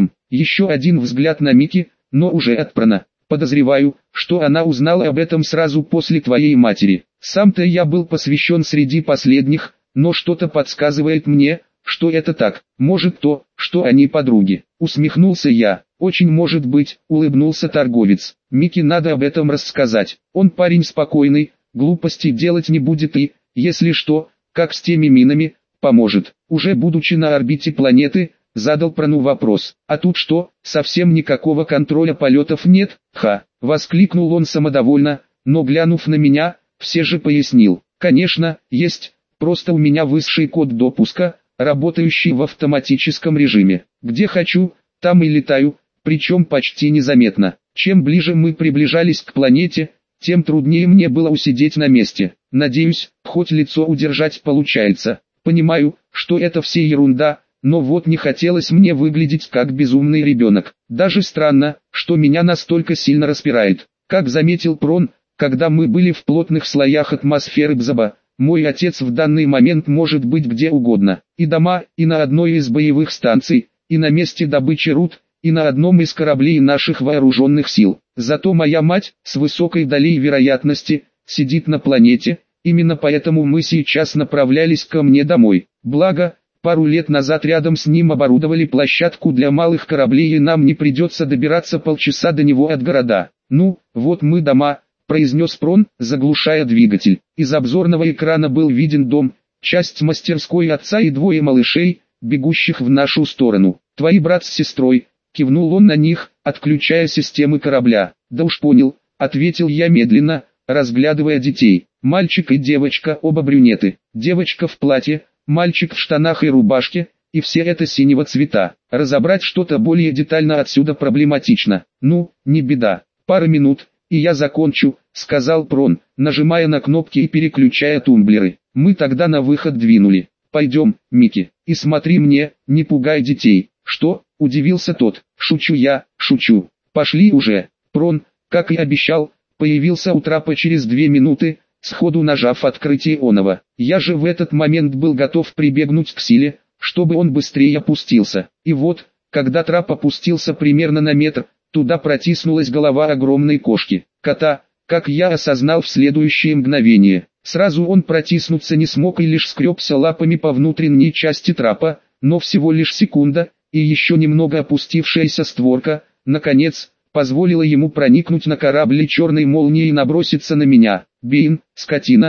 Еще один взгляд на Мики, но уже от Прона. Подозреваю, что она узнала об этом сразу после твоей матери. Сам-то я был посвящен среди последних, но что-то подсказывает мне, что это так. Может то, что они подруги. Усмехнулся я. Очень может быть, улыбнулся торговец. Мике надо об этом рассказать. Он парень спокойный, глупостей делать не будет и, если что, как с теми минами, поможет. Уже будучи на орбите планеты, задал Прону вопрос. А тут что, совсем никакого контроля полетов нет? Воскликнул он самодовольно, но глянув на меня, все же пояснил. Конечно, есть, просто у меня высший код допуска, работающий в автоматическом режиме. Где хочу, там и летаю, причем почти незаметно. Чем ближе мы приближались к планете, тем труднее мне было усидеть на месте. Надеюсь, хоть лицо удержать получается. Понимаю, что это все ерунда, но вот не хотелось мне выглядеть как безумный ребенок. Даже странно, что меня настолько сильно распирает. Как заметил Прон, когда мы были в плотных слоях атмосферы Бзоба, мой отец в данный момент может быть где угодно. И дома, и на одной из боевых станций, и на месте добычи руд, и на одном из кораблей наших вооруженных сил. Зато моя мать, с высокой долей вероятности, сидит на планете, именно поэтому мы сейчас направлялись ко мне домой. Благо, пару лет назад рядом с ним оборудовали площадку для малых кораблей и нам не придется добираться полчаса до него от города. Ну, вот мы дома, произнес Прон, заглушая двигатель. Из обзорного экрана был виден дом, часть мастерской отца и 2 малышей, бегущих в нашу сторону. Твои брат с сестрой, кивнул он на них, отключая системы корабля. Да уж понял, ответил я медленно, разглядывая детей. Мальчик и девочка, оба брюнеты. Девочка в платье, мальчик в штанах и рубашке, и все это синего цвета. Разобрать что-то более детально отсюда проблематично. Ну, не беда. Пара минут, и я закончу, сказал Прон, нажимая на кнопки и переключая тумблеры. Мы тогда на выход двинули. Пойдем, Микки, и смотри мне, не пугай детей. Что? Удивился тот. Шучу я, шучу. Пошли уже. Прон, как и обещал, появился у трапа через 2 минуты, сходу нажав открытие оного. Я же в этот момент был готов прибегнуть к силе, чтобы он быстрее опустился. И вот, когда трап опустился примерно на метр, туда протиснулась голова огромной кошки. Кота, как я осознал в следующее мгновение. Сразу он протиснуться не смог и лишь скребся лапами по внутренней части трапа, но всего лишь секунда, и еще немного опустившаяся створка, наконец, позволила ему проникнуть на корабль черной молнией и наброситься на меня. «Бейн, скотина!» –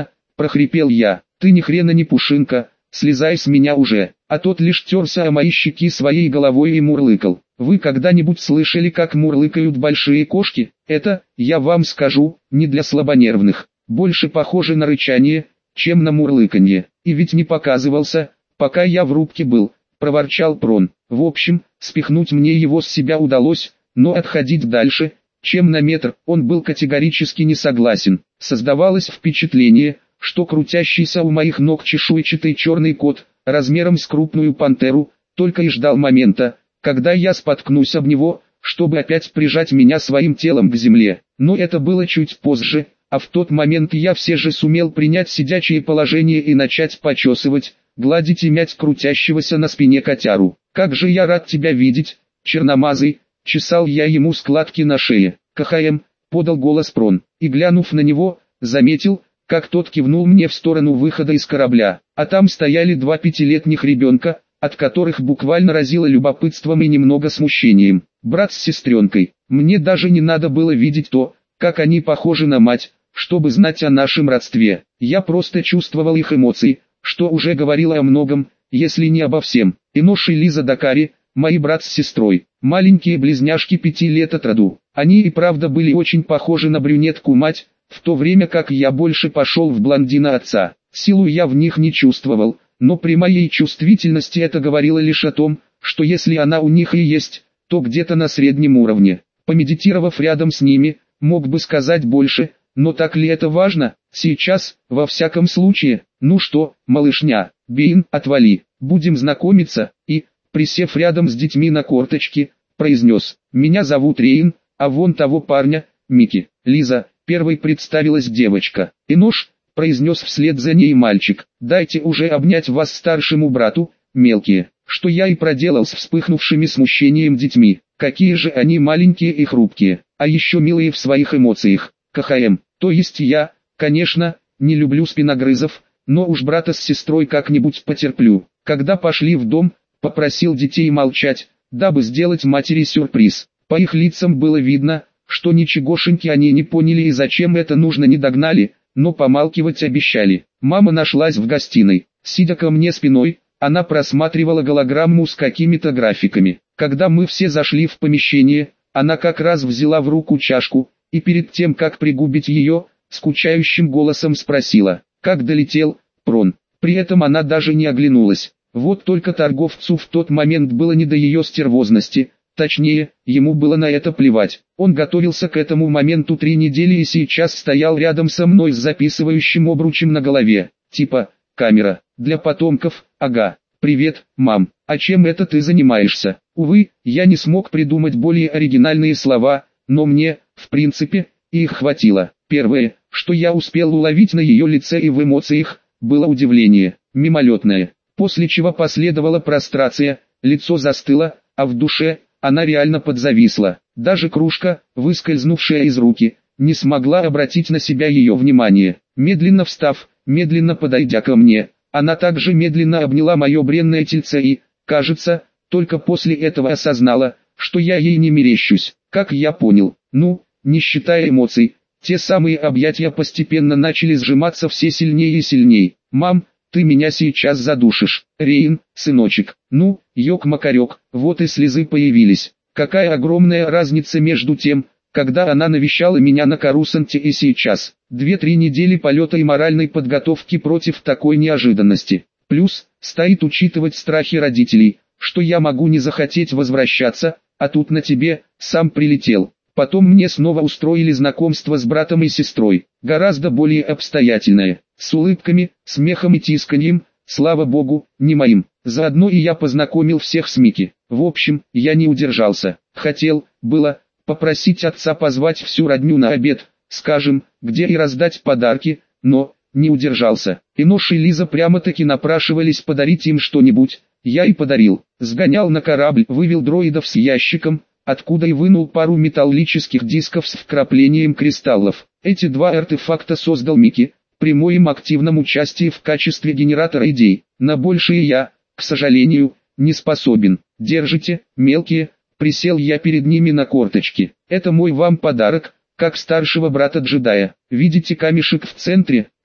прохрипел я. Ты ни хрена не пушинка, слезай с меня уже. А тот лишь терся о мои щеки своей головой и мурлыкал. Вы когда-нибудь слышали, как мурлыкают большие кошки? Это, я вам скажу, не для слабонервных. Больше похоже на рычание, чем на мурлыканье. И ведь не показывался, пока я в рубке был, проворчал Прон. В общем, спихнуть мне его с себя удалось, но отходить дальше, чем на метр, он был категорически не согласен. Создавалось впечатление, что крутящийся у моих ног чешуйчатый черный кот, размером с крупную пантеру, только и ждал момента, когда я споткнусь об него, чтобы опять прижать меня своим телом к земле. Но это было чуть позже, а в тот момент я все же сумел принять сидячее положение и начать почесывать, гладить и мять крутящегося на спине котяру. «Как же я рад тебя видеть, черномазый!» — чесал я ему складки на шее. «КХМ!» — подал голос Прон, и глянув на него, заметил, как тот кивнул мне в сторону выхода из корабля, а там стояли два пятилетних ребенка, от которых буквально разило любопытством и немного смущением. Брат с сестренкой. Мне даже не надо было видеть то, как они похожи на мать, чтобы знать о нашем родстве. Я просто чувствовал их эмоции, что уже говорило о многом, если не обо всем. Энош и Лиза Дакари, мои брат с сестрой, маленькие близняшки 5 лет от роду. Они и правда были очень похожи на брюнетку-мать, в то время как я больше пошел в блондина отца. Силу я в них не чувствовал, но при моей чувствительности это говорило лишь о том, что если она у них и есть, то где-то на среднем уровне. Помедитировав рядом с ними, мог бы сказать больше, но так ли это важно? Сейчас, во всяком случае. Ну что, малышня, Бейн, отвали, будем знакомиться, и, присев рядом с детьми на корточки, произнес: «Меня зовут Рейн, а вон того парня, Микки». Лиза, первой представилась девочка. «Энош», произнес вслед за ней мальчик, «дайте уже обнять вас старшему брату, мелкие», что я и проделал с вспыхнувшими смущением детьми. Какие же они маленькие и хрупкие, а еще милые в своих эмоциях. КХМ, то есть я, конечно, не люблю спиногрызов, но уж брата с сестрой как-нибудь потерплю. Когда пошли в дом, попросил детей молчать, дабы сделать матери сюрприз. По их лицам было видно, что ничегошеньки они не поняли и зачем это нужно не догнали, но помалкивать обещали. Мама нашлась в гостиной, сидя ко мне спиной, она просматривала голограмму с какими-то графиками. Когда мы все зашли в помещение, она как раз взяла в руку чашку, и перед тем как пригубить ее, скучающим голосом спросила: «Как долетел, Прон?» При этом она даже не оглянулась. Вот только торговцу в тот момент было не до ее стервозности, точнее, ему было на это плевать. Он готовился к этому моменту 3 недели и сейчас стоял рядом со мной с записывающим обручем на голове. Типа, камера, для потомков, ага. «Привет, мам, а чем это ты занимаешься?» Увы, я не смог придумать более оригинальные слова, но мне, в принципе, их хватило. Первое, что я успел уловить на ее лице и в эмоциях, было удивление, мимолетное. После чего последовала прострация, лицо застыло, а в душе, она реально подзависла. Даже кружка, выскользнувшая из руки, не смогла обратить на себя ее внимание. Медленно встав, медленно подойдя ко мне, она также медленно обняла мое бренное тельце и, кажется, только после этого осознала, что я ей не мерещусь. Как я понял, не считая эмоций, те самые объятия постепенно начали сжиматься все сильнее и сильнее. «Мам, ты меня сейчас задушишь. Рейн, сыночек». Ёк-макарёк, вот и слезы появились. Какая огромная разница между тем, когда она навещала меня на Карусанте и сейчас. 2-3 недели полета и моральной подготовки против такой неожиданности. Плюс, стоит учитывать страхи родителей, что я могу не захотеть возвращаться, а тут на тебе, сам прилетел. Потом мне снова устроили знакомство с братом и сестрой, гораздо более обстоятельное, с улыбками, смехом и тисканьем, слава богу, не моим. Заодно и я познакомил всех с Микки. В общем, я не удержался. Хотел, попросить отца позвать всю родню на обед, скажем, где и раздать подарки, но, не удержался. Энош и Лиза прямо-таки напрашивались подарить им что-нибудь, я и подарил. Сгонял на корабль, вывел дроидов с ящиком, откуда и вынул пару металлических дисков с вкраплением кристаллов. Эти 2 артефакта создал Микки, при моем активном участии в качестве генератора идей. На большее я, к сожалению, не способен. Держите, мелкие, присел я перед ними на корточки. Это мой вам подарок, как старшего брата джедая. Видите камешек в центре?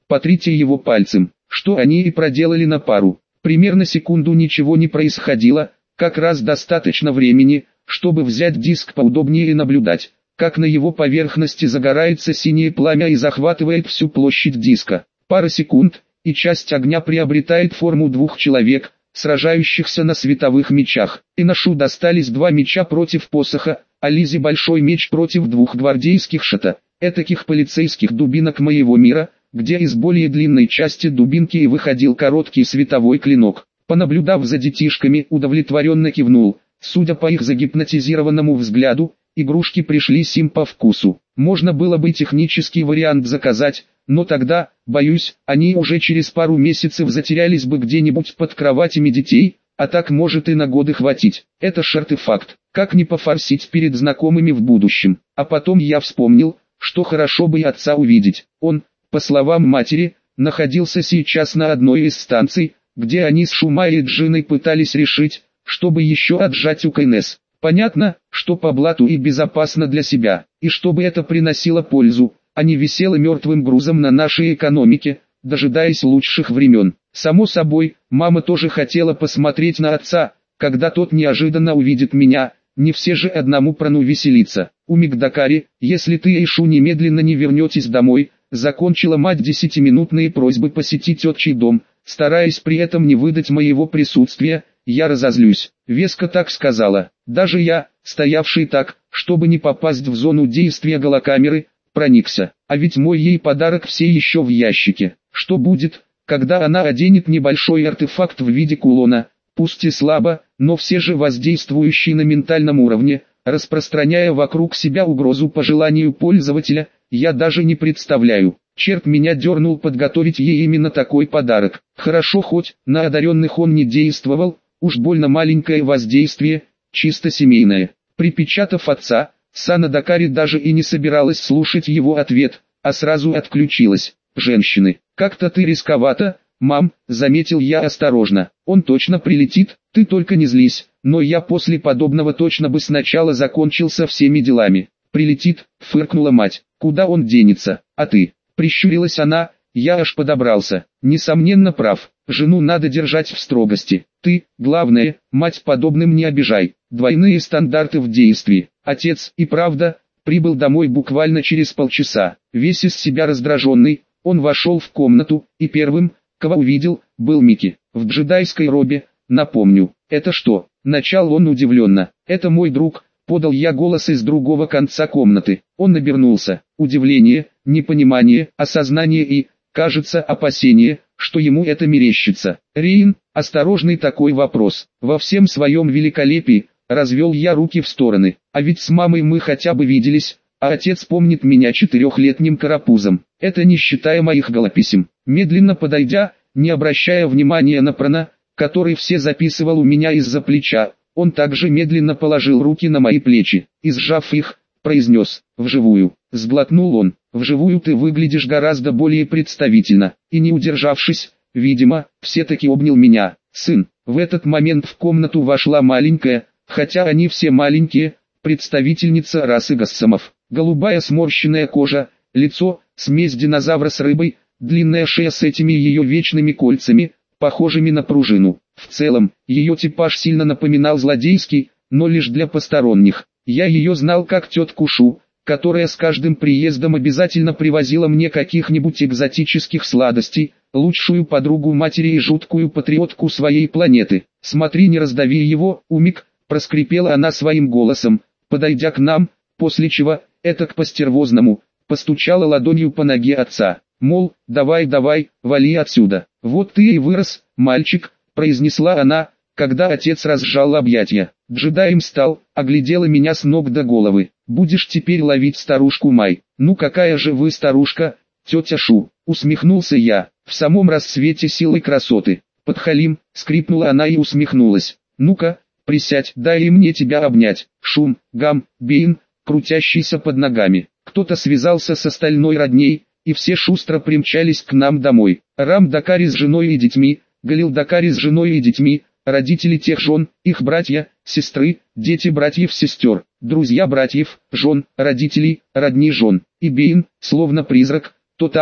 потрите его пальцем, что они и проделали на пару. Примерно секунду ничего не происходило, как раз достаточно времени, чтобы взять диск поудобнее и наблюдать, как на его поверхности загорается синее пламя и захватывает всю площадь диска. Пара секунд, и часть огня приобретает форму двух человек, сражающихся на световых мечах. Иношу достались два меча против посоха, а Лизе большой меч против двух гвардейских шата, этаких полицейских дубинок моего мира, где из более длинной части дубинки и выходил короткий световой клинок. Понаблюдав за детишками, удовлетворенно кивнул. Судя по их загипнотизированному взгляду, игрушки пришлись им по вкусу. Можно было бы технический вариант заказать, но тогда, боюсь, они уже через пару месяцев затерялись бы где-нибудь под кроватями детей, а так может и на годы хватить. Это ж артефакт, как не пофорсить перед знакомыми в будущем. А потом я вспомнил, что хорошо бы и отца увидеть. Он, по словам матери, находился сейчас на одной из станций, где они с Шума и Джиной пытались решить, чтобы еще отжать у КНС. Понятно, что по блату и безопасно для себя, и чтобы это приносило пользу, а не висело мертвым грузом на нашей экономике, дожидаясь лучших времен. Само собой, мама тоже хотела посмотреть на отца, когда тот неожиданно увидит меня, не все же одному прану веселиться. У Мигдакари, если ты и Шу немедленно не вернетесь домой, закончила мать 10-минутные просьбы посетить отчий дом, стараясь при этом не выдать моего присутствия, я разозлюсь. Веско так сказала. Даже я, стоявший так, чтобы не попасть в зону действия голокамеры, проникся. А ведь мой ей подарок все еще в ящике. Что будет, когда она оденет небольшой артефакт в виде кулона, пусть и слабо, но все же воздействующий на ментальном уровне, распространяя вокруг себя угрозу по желанию пользователя, я даже не представляю. Черт меня дернул подготовить ей именно такой подарок. Хорошо хоть на одаренных он не действовал, уж больно маленькое воздействие, чисто семейное. Припечатав отца, Сана Дакари даже и не собиралась слушать его ответ, а сразу отключилась. «Женщины, как-то ты рисковато, мам», — заметил я осторожно. «Он точно прилетит, ты только не злись, но я после подобного точно бы сначала закончил со всеми делами». «Прилетит», — фыркнула мать. «Куда он денется, а ты?» Прищурилась она, я аж подобрался. Несомненно прав, жену надо держать в строгости. Ты, главное, мать подобным не обижай. Двойные стандарты в действии. Отец, и правда, прибыл домой буквально через полчаса. Весь из себя раздраженный, он вошел в комнату, и первым, кого увидел, был Микки. В джедайской робе, напомню. «Это что?» — начал он удивленно. «Это мой друг», — подал я голос из другого конца комнаты. Он обернулся. Удивление, непонимание, осознание и, кажется, опасение, что ему это мерещится. «Рейн, осторожный такой вопрос. Во всем своем великолепии», — развел я руки в стороны. «А ведь с мамой мы хотя бы виделись, а отец помнит меня 4-летним карапузом. Это не считая моих голописем». Медленно подойдя, не обращая внимания на прана, который все записывал у меня из-за плеча, он также медленно положил руки на мои плечи и, сжав их, произнес: «Вживую». Сглотнул он. «Вживую ты выглядишь гораздо более представительно». И не удержавшись, видимо, все-таки обнял меня. «Сын». В этот момент в комнату вошла маленькая, хотя они все маленькие, представительница расы гассамов. Голубая сморщенная кожа, лицо, смесь динозавра с рыбой, длинная шея с этими ее вечными кольцами, похожими на пружину. В целом, ее типаж сильно напоминал злодейский, но лишь для посторонних. Я ее знал как тетку Шу, которая с каждым приездом обязательно привозила мне каких-нибудь экзотических сладостей, лучшую подругу матери и жуткую патриотку своей планеты. «Смотри, не раздави его, Умик», — проскрипела она своим голосом, подойдя к нам, после чего, этак по-стервозному, постучала ладонью по ноге отца. Мол, давай, вали отсюда. «Вот ты и вырос, мальчик», — произнесла она, когда отец разжал объятия. Джедаем стал, оглядела меня с ног до головы. «Будешь теперь ловить старушку Май». «Ну какая же вы старушка, тетя Шу», — усмехнулся я. «В самом расцвете силы красоты». «Подхалим», — скрипнула она и усмехнулась. «Ну-ка, присядь, дай и мне тебя обнять». Шум, гам, бейн, крутящийся под ногами. Кто-то связался с остальной родней, и все шустро примчались к нам домой. Рам Дакари с женой и детьми, Галил Дакари с женой и детьми, родители тех жен, их братья, сестры, дети братьев-сестер, друзья братьев, жен, родителей, родни жен. И Бейн, словно призрак, то там,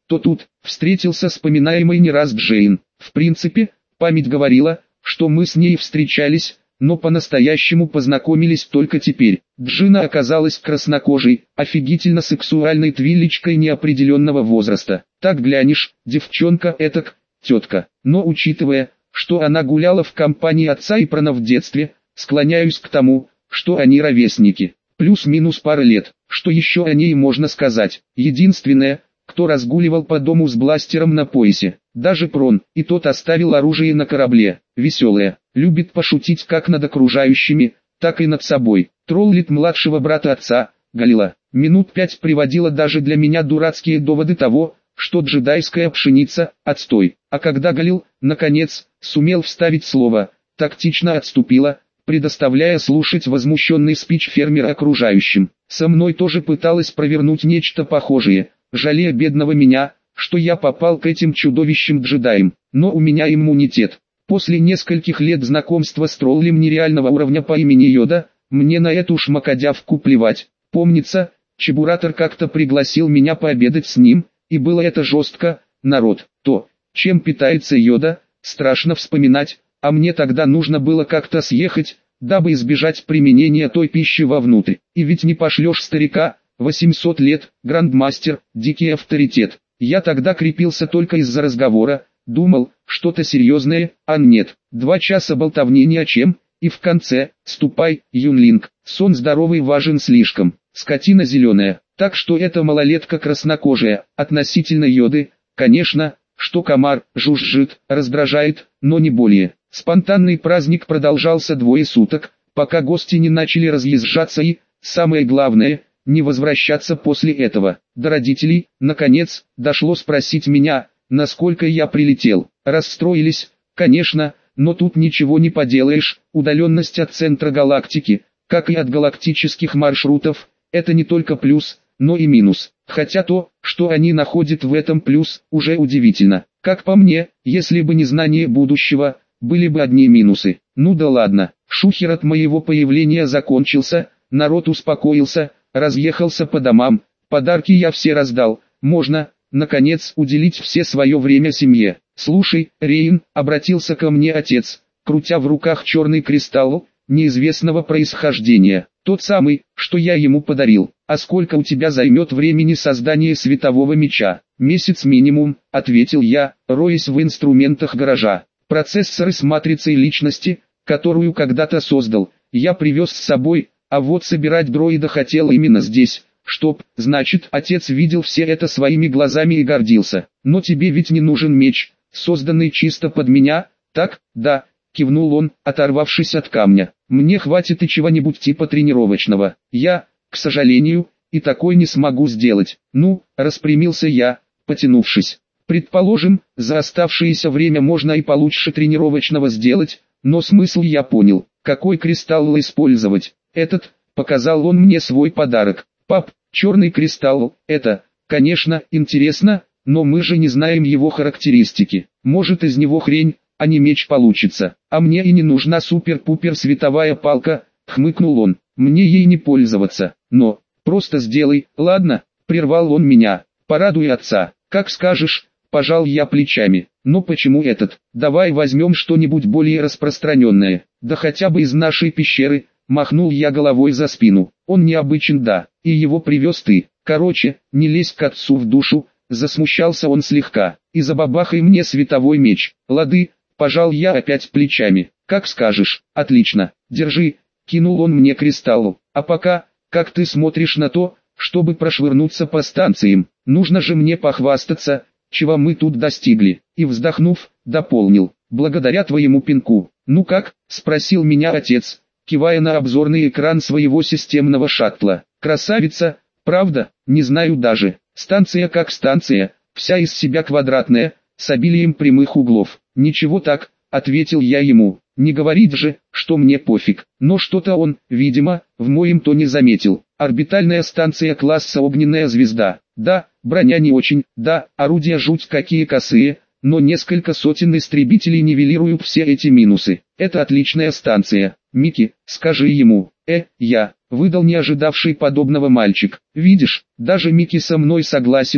то тут встретился с поминаемой не раз Джейн. В принципе, память говорила, что мы с ней встречались, но по-настоящему познакомились только теперь. Джина оказалась краснокожей, офигительно сексуальной твилечкой неопределенного возраста. Так глянешь, девчонка этак, тетка. Но учитывая, что она гуляла в компании отца и прана в детстве, склоняюсь к тому, что они ровесники. Плюс-минус пара лет. Что еще о ней можно сказать? Единственное, кто разгуливал по дому с бластером на поясе. Даже Прон, и тот оставил оружие на корабле. Веселая, любит пошутить как над окружающими, так и над собой. Троллит младшего брата отца, Галила. Минут 5 приводила даже для меня дурацкие доводы того, что джедайская пшеница – отстой. А когда Галил, наконец, сумел вставить слово, тактично отступила, предоставляя слушать возмущенный спич фермера окружающим. Со мной тоже пыталась провернуть нечто похожее, жалея бедного меня, что я попал к этим чудовищам-джедаям. Но у меня иммунитет. После нескольких лет знакомства с троллем нереального уровня по имени Йода, мне на эту шмакодявку плевать. Помнится, Чебуратор как-то пригласил меня пообедать с ним, и было это жестко. Народ, то, чем питается Йода, страшно вспоминать, а мне тогда нужно было как-то съехать, дабы избежать применения той пищи вовнутрь. И ведь не пошлешь старика, 800 лет, грандмастер, дикий авторитет. Я тогда крепился только из-за разговора, думал, что-то серьезное, а нет. 2 часа болтовни ни о чем, и в конце, ступай, Юнлинг, сон здоровый важен слишком, скотина зеленая. Так что эта малолетка краснокожая, относительно Йоды, конечно, что комар, жужжит, раздражает, но не более. Спонтанный праздник продолжался 2 суток, пока гости не начали разъезжаться и, самое главное, не возвращаться после этого. До родителей, наконец, дошло спросить меня, насколько я прилетел. Расстроились, конечно, но тут ничего не поделаешь, удаленность от центра галактики, как и от галактических маршрутов, это не только плюс, но и минус. Хотя то, что они находят в этом плюс, уже удивительно. Как по мне, если бы не знание будущего, были бы одни минусы. Ну да ладно, шухер от моего появления закончился, народ успокоился, разъехался по домам, подарки я все раздал, можно, наконец, уделить все свое время семье. Слушай, Рейн, обратился ко мне отец, крутя в руках черный кристалл, неизвестного происхождения, тот самый, что я ему подарил. А сколько у тебя займет времени создание светового меча? Месяц минимум, ответил я, роясь в инструментах гаража. Процессоры с матрицей личности, которую когда-то создал, я привез с собой, а вот собирать дроида хотел именно здесь, чтоб, значит, отец видел все это своими глазами и гордился. Но тебе ведь не нужен меч, созданный чисто под меня, так? Да, кивнул он, оторвавшись от камня. Мне хватит и чего-нибудь типа тренировочного. Я, к сожалению, и такой не смогу сделать. Ну, распрямился я, потянувшись. Предположим, за оставшееся время можно и получше тренировочного сделать, но смысл я понял. Какой кристалл использовать? Этот, показал он мне свой подарок. Пап, черный кристалл, это, конечно, интересно, но мы же не знаем его характеристики. Может из него хрень, а не меч получится. А мне и не нужна супер-пупер световая палка, хмыкнул он. Мне ей не пользоваться, но, просто сделай, ладно, прервал он меня. Порадуй отца, как скажешь, пожал я плечами. Но почему этот? Давай возьмем что-нибудь более распространенное. Да хотя бы из нашей пещеры, махнул я головой за спину. Он необычен, да, и его привез ты. Короче, не лезь к отцу в душу, засмущался он слегка. И забабахай мне световой меч. Лады, пожал я опять плечами. Как скажешь, отлично, держи, кинул он мне кристалл. А пока, как ты смотришь на то, чтобы прошвырнуться по станциям? Нужно же мне похвастаться, чего мы тут достигли. И вздохнув, дополнил. Благодаря твоему пинку. Ну как, спросил меня отец, кивая на обзорный экран своего системного шаттла. Красавица, правда? Не знаю даже. Станция как станция, вся из себя квадратная, с обилием прямых углов. Ничего так, ответил я ему. Не говорит же, что мне пофиг. Но что-то он, видимо, в моем тоне заметил. Орбитальная станция класса огненная звезда. Да, броня не очень, да, орудия жуть какие косые, но несколько сотен истребителей нивелируют все эти минусы. Это отличная станция. Микки, скажи ему. Я, выдал не ожидавший подобного мальчик. Видишь, даже Микки со мной согласен,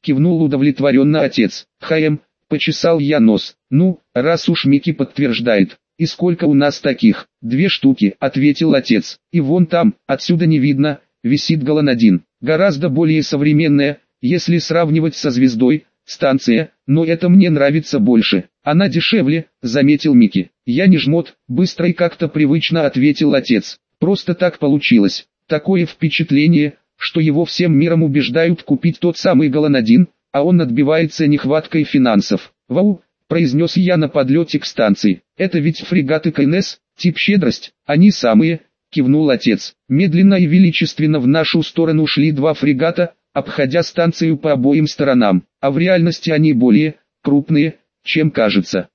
кивнул удовлетворенно отец. Почесал я нос. Ну, раз уж Микки подтверждает. И сколько у нас таких? 2 штуки, ответил отец. И вон там, отсюда не видно, висит Галан-1. Гораздо более современная, если сравнивать со звездой, станция, но это мне нравится больше. Она дешевле, заметил Микки. Я не жмот, быстро и как-то привычно ответил отец. Просто так получилось. Такое впечатление, что его всем миром убеждают купить тот самый Галан-1, а он отбивается нехваткой финансов. Вау, произнес я на подлете к станции. Это ведь фрегаты КНС, тип щедрость, они самые, кивнул отец. Медленно и величественно в нашу сторону шли 2 фрегата, обходя станцию по обоим сторонам, а в реальности они более крупные, чем кажется.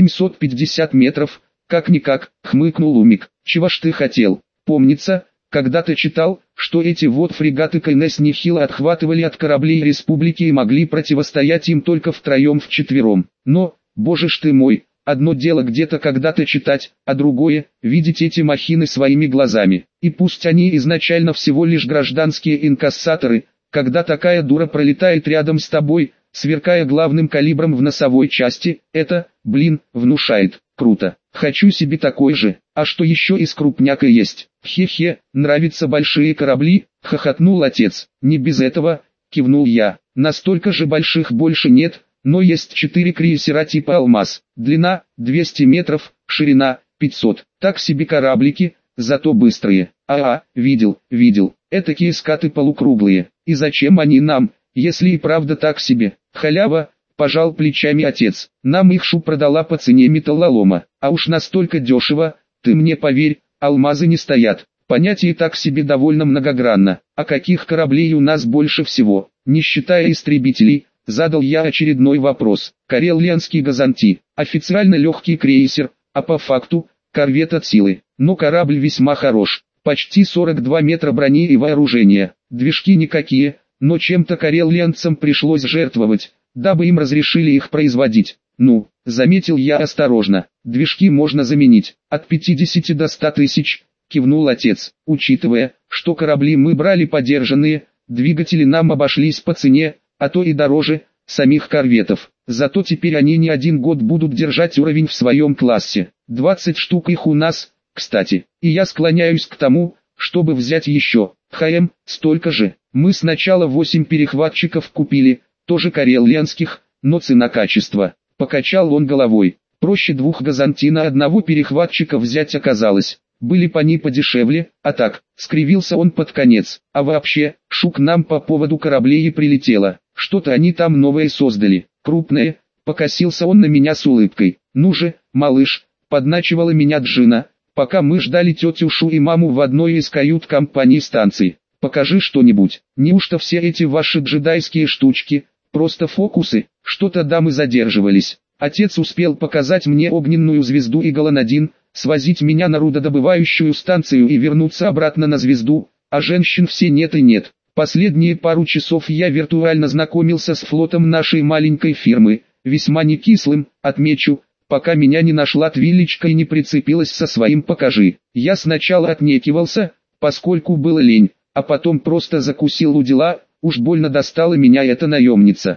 850 метров, как-никак, хмыкнул Умик. Чего ж ты хотел? Помнится, когда-то читал, что эти вот фрегаты КНС нехило отхватывали от кораблей республики и могли противостоять им только втроем-вчетвером. Но, боже ж ты мой, одно дело где-то когда-то читать, а другое – видеть эти махины своими глазами. И пусть они изначально всего лишь гражданские инкассаторы, когда такая дура пролетает рядом с тобой, сверкая главным калибром в носовой части, это, внушает. Круто. Хочу себе такой же. А что еще из крупняка есть? Хе-хе, нравятся большие корабли, хохотнул отец. Не без этого, кивнул я. Настолько же больших больше нет, но есть 4 крейсера типа «Алмаз». Длина 200 метров, ширина 500. Так себе кораблики, зато быстрые. Видел. Этакие скаты полукруглые. И зачем они нам, если и правда так себе? Халява. Пожал плечами отец. Нам их продала по цене металлолома. А уж настолько дешево, ты мне поверь, алмазы не стоят. Понятие так себе довольно многогранно. А каких кораблей у нас больше всего? Не считая истребителей, задал я очередной вопрос. Карелианский Газанти. Официально легкий крейсер, а по факту, корвет от силы. Но корабль весьма хорош. Почти 42 метра брони и вооружения. Движки никакие, но чем-то карелианцам пришлось жертвовать, дабы им разрешили их производить. Ну, заметил я осторожно, движки можно заменить, от 50 до 100 тысяч, кивнул отец. Учитывая, что корабли мы брали подержанные, двигатели нам обошлись по цене, а то и дороже, самих корветов. Зато теперь они не 1 год будут держать уровень в своем классе. 20 штук их у нас, кстати, и я склоняюсь к тому, чтобы взять еще. Столько же. Мы сначала 8 перехватчиков купили, тоже карелианских, но цена-качество. Покачал он головой. Проще 2 Газанти на 1 перехватчика взять оказалось. Были бы они подешевле, а так, скривился он под конец. А вообще, шук нам по поводу кораблей и прилетело. Что-то они там новое создали, крупное. Покосился он на меня с улыбкой. Ну же, малыш, подначивала меня Джина, пока мы ждали тетю Шу и маму в одной из кают-компаний станции. Покажи что-нибудь. Неужто все эти ваши джедайские штучки просто фокусы? Что-то дамы задерживались. Отец успел показать мне огненную звезду и Галан-1, свозить меня на рудодобывающую станцию и вернуться обратно на звезду, а женщин все нет и нет. Последние пару часов я виртуально знакомился с флотом нашей маленькой фирмы, весьма не кислым, отмечу, пока меня не нашла Твилечка и не прицепилась со своим «покажи». Я сначала отнекивался, поскольку было лень, а потом просто закусил у дела, уж больно достала меня эта наемница.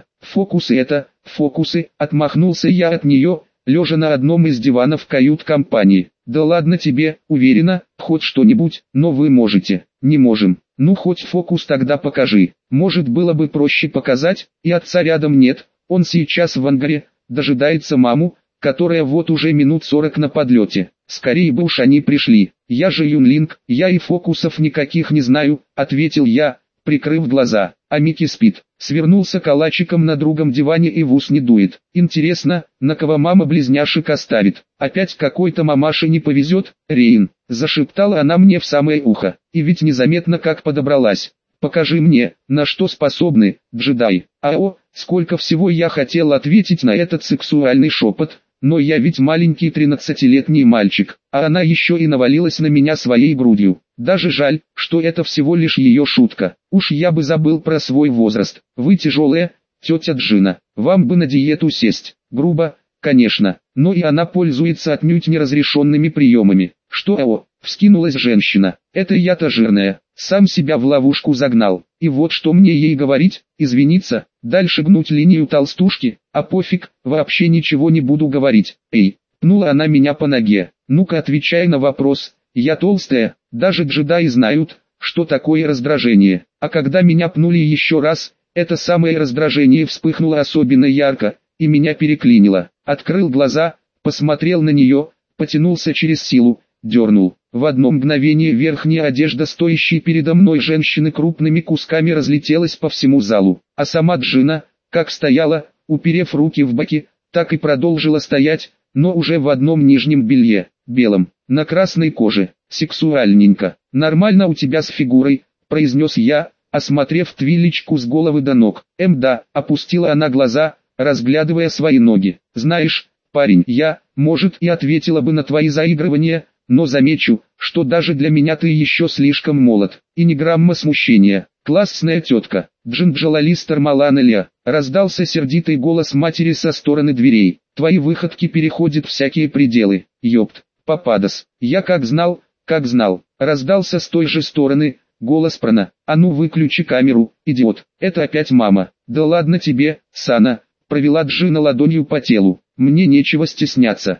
Фокусы, отмахнулся я от нее, лежа на одном из диванов кают-компании. Да ладно тебе, уверена, хоть что-нибудь, но вы можете. Не можем. Ну хоть фокус тогда покажи. Может было бы проще показать, и отца рядом нет, он сейчас в ангаре, дожидается маму, которая вот уже минут 40 на подлете. Скорее бы уж они пришли. Я же юнлинг, я и фокусов никаких не знаю, ответил я, прикрыв глаза. А Микки спит, свернулся калачиком на другом диване и в ус не дует. Интересно, на кого мама близняшек оставит? Опять какой-то мамаше не повезет? Рейн, зашептала она мне в самое ухо, и ведь незаметно как подобралась. Покажи мне, на что способны, джедай. Сколько всего я хотел ответить на этот сексуальный шепот, но я ведь маленький 13-летний мальчик, а она еще и навалилась на меня своей грудью. Даже жаль, что это всего лишь ее шутка. Уж я бы забыл про свой возраст. Вы тяжелая, тетя Джина. Вам бы на диету сесть. Грубо, конечно, но и она пользуется отнюдь неразрешенными приемами. Что вскинулась женщина. Это я-то жирная. Сам себя в ловушку загнал. И вот что мне ей говорить, извиниться, дальше гнуть линию толстушки, а пофиг, вообще ничего не буду говорить. Эй, пнула она меня по ноге, ну-ка отвечай на вопрос, я толстая, даже джедаи знают, что такое раздражение. А когда меня пнули еще раз, это самое раздражение вспыхнуло особенно ярко, и меня переклинило. Открыл глаза, посмотрел на нее, потянулся через силу, дернул. В одно мгновение верхняя одежда стоящей передо мной женщины крупными кусками разлетелась по всему залу, а сама Джина, как стояла, уперев руки в боки, так и продолжила стоять, но уже в одном нижнем белье, белом, на красной коже, сексуальненько. «Нормально у тебя с фигурой», — произнес я, осмотрев Твилечку с головы до ног. Да, опустила она глаза, разглядывая свои ноги. «Знаешь, парень, я, может, и ответила бы на твои заигрывания, но замечу, что даже для меня ты еще слишком молод, и ни грамма смущения. Классная тетка, Джинджалалистер Маланеля», раздался сердитый голос матери со стороны дверей. «Твои выходки переходят всякие пределы, ёпт, пападос». «Я как знал», раздался с той же стороны, голос Прана. «А ну выключи камеру, идиот, это опять мама». «Да ладно тебе, Сана», провела Джина ладонью по телу. «Мне нечего стесняться.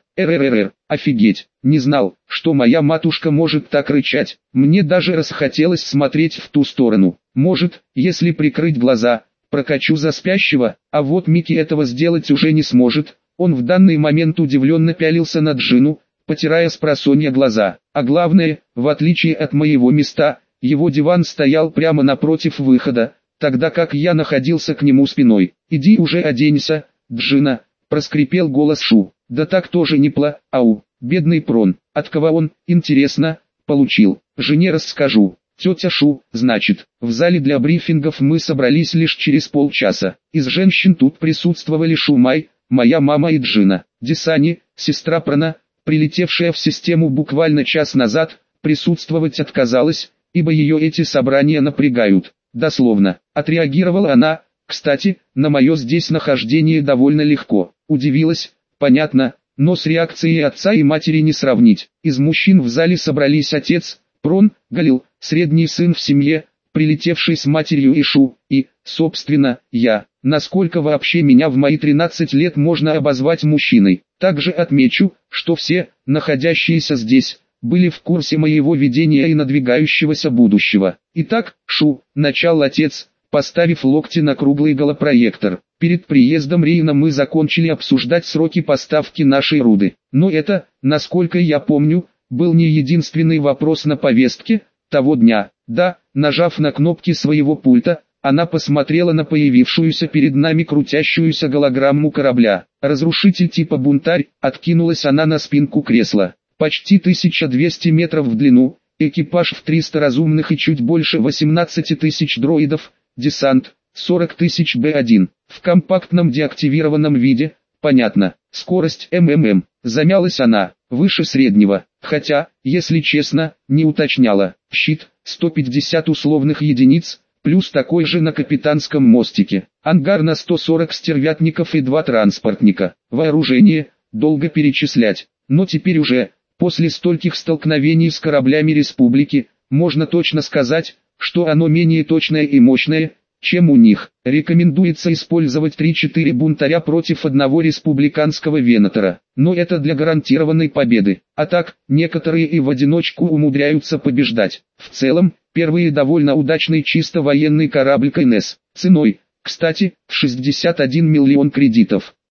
Офигеть, не знал, что моя матушка может так рычать. Мне даже расхотелось смотреть в ту сторону. Может, если прикрыть глаза, прокачу за спящего, а вот Микки этого сделать уже не сможет». Он в данный момент удивленно пялился на Джину, потирая спросонья глаза. А главное, в отличие от моего места, его диван стоял прямо напротив выхода, тогда как я находился к нему спиной. «Иди уже оденься, Джина», проскрипел голос Шу. «Да так тоже не ау, бедный Прон, от кого он, интересно, получил? Жене расскажу». «Тетя Шу, значит». В зале для брифингов мы собрались лишь через полчаса. Из женщин тут присутствовали Шумай, моя мама и Джина. Десани, сестра Прона, прилетевшая в систему буквально час назад, присутствовать отказалась, ибо ее эти собрания напрягают. Дословно, отреагировала она, кстати, на мое здесь нахождение довольно легко. Удивилась, понятно, но с реакцией отца и матери не сравнить. Из мужчин в зале собрались отец, Прон, Галил, средний сын в семье, прилетевший с матерью Ишу, и, собственно, я. Насколько вообще меня в мои 13 лет можно обозвать мужчиной. Также отмечу, что все, находящиеся здесь, были в курсе моего видения и надвигающегося будущего. «Итак, Шу», начал отец, поставив локти на круглый голопроектор. «Перед приездом Рейна мы закончили обсуждать сроки поставки нашей руды. Но это, насколько я помню, был не единственный вопрос на повестке того дня». Да, нажав на кнопки своего пульта, она посмотрела на появившуюся перед нами крутящуюся голограмму корабля. «Разрушитель типа бунтарь», откинулась она на спинку кресла. «Почти 1200 метров в длину, экипаж в 300 разумных и чуть больше 18 тысяч дроидов, десант, 40 тысяч Б1, в компактном деактивированном виде, понятно, скорость МММ», замялась она, выше среднего, хотя, если честно, не уточняла. Щит, 150 условных единиц, плюс такой же на капитанском мостике. Ангар на 140 стервятников и 2 транспортника. Вооружение, долго перечислять, но теперь уже, после стольких столкновений с кораблями Республики, можно точно сказать, что оно менее точное и мощное, чем у них. Рекомендуется использовать 3-4 бунтаря против одного республиканского венатора, но это для гарантированной победы. А так, некоторые и в одиночку умудряются побеждать. В целом, первый довольно удачный чисто военный корабль КНС. Ценой, кстати, в 61 миллион кредитов.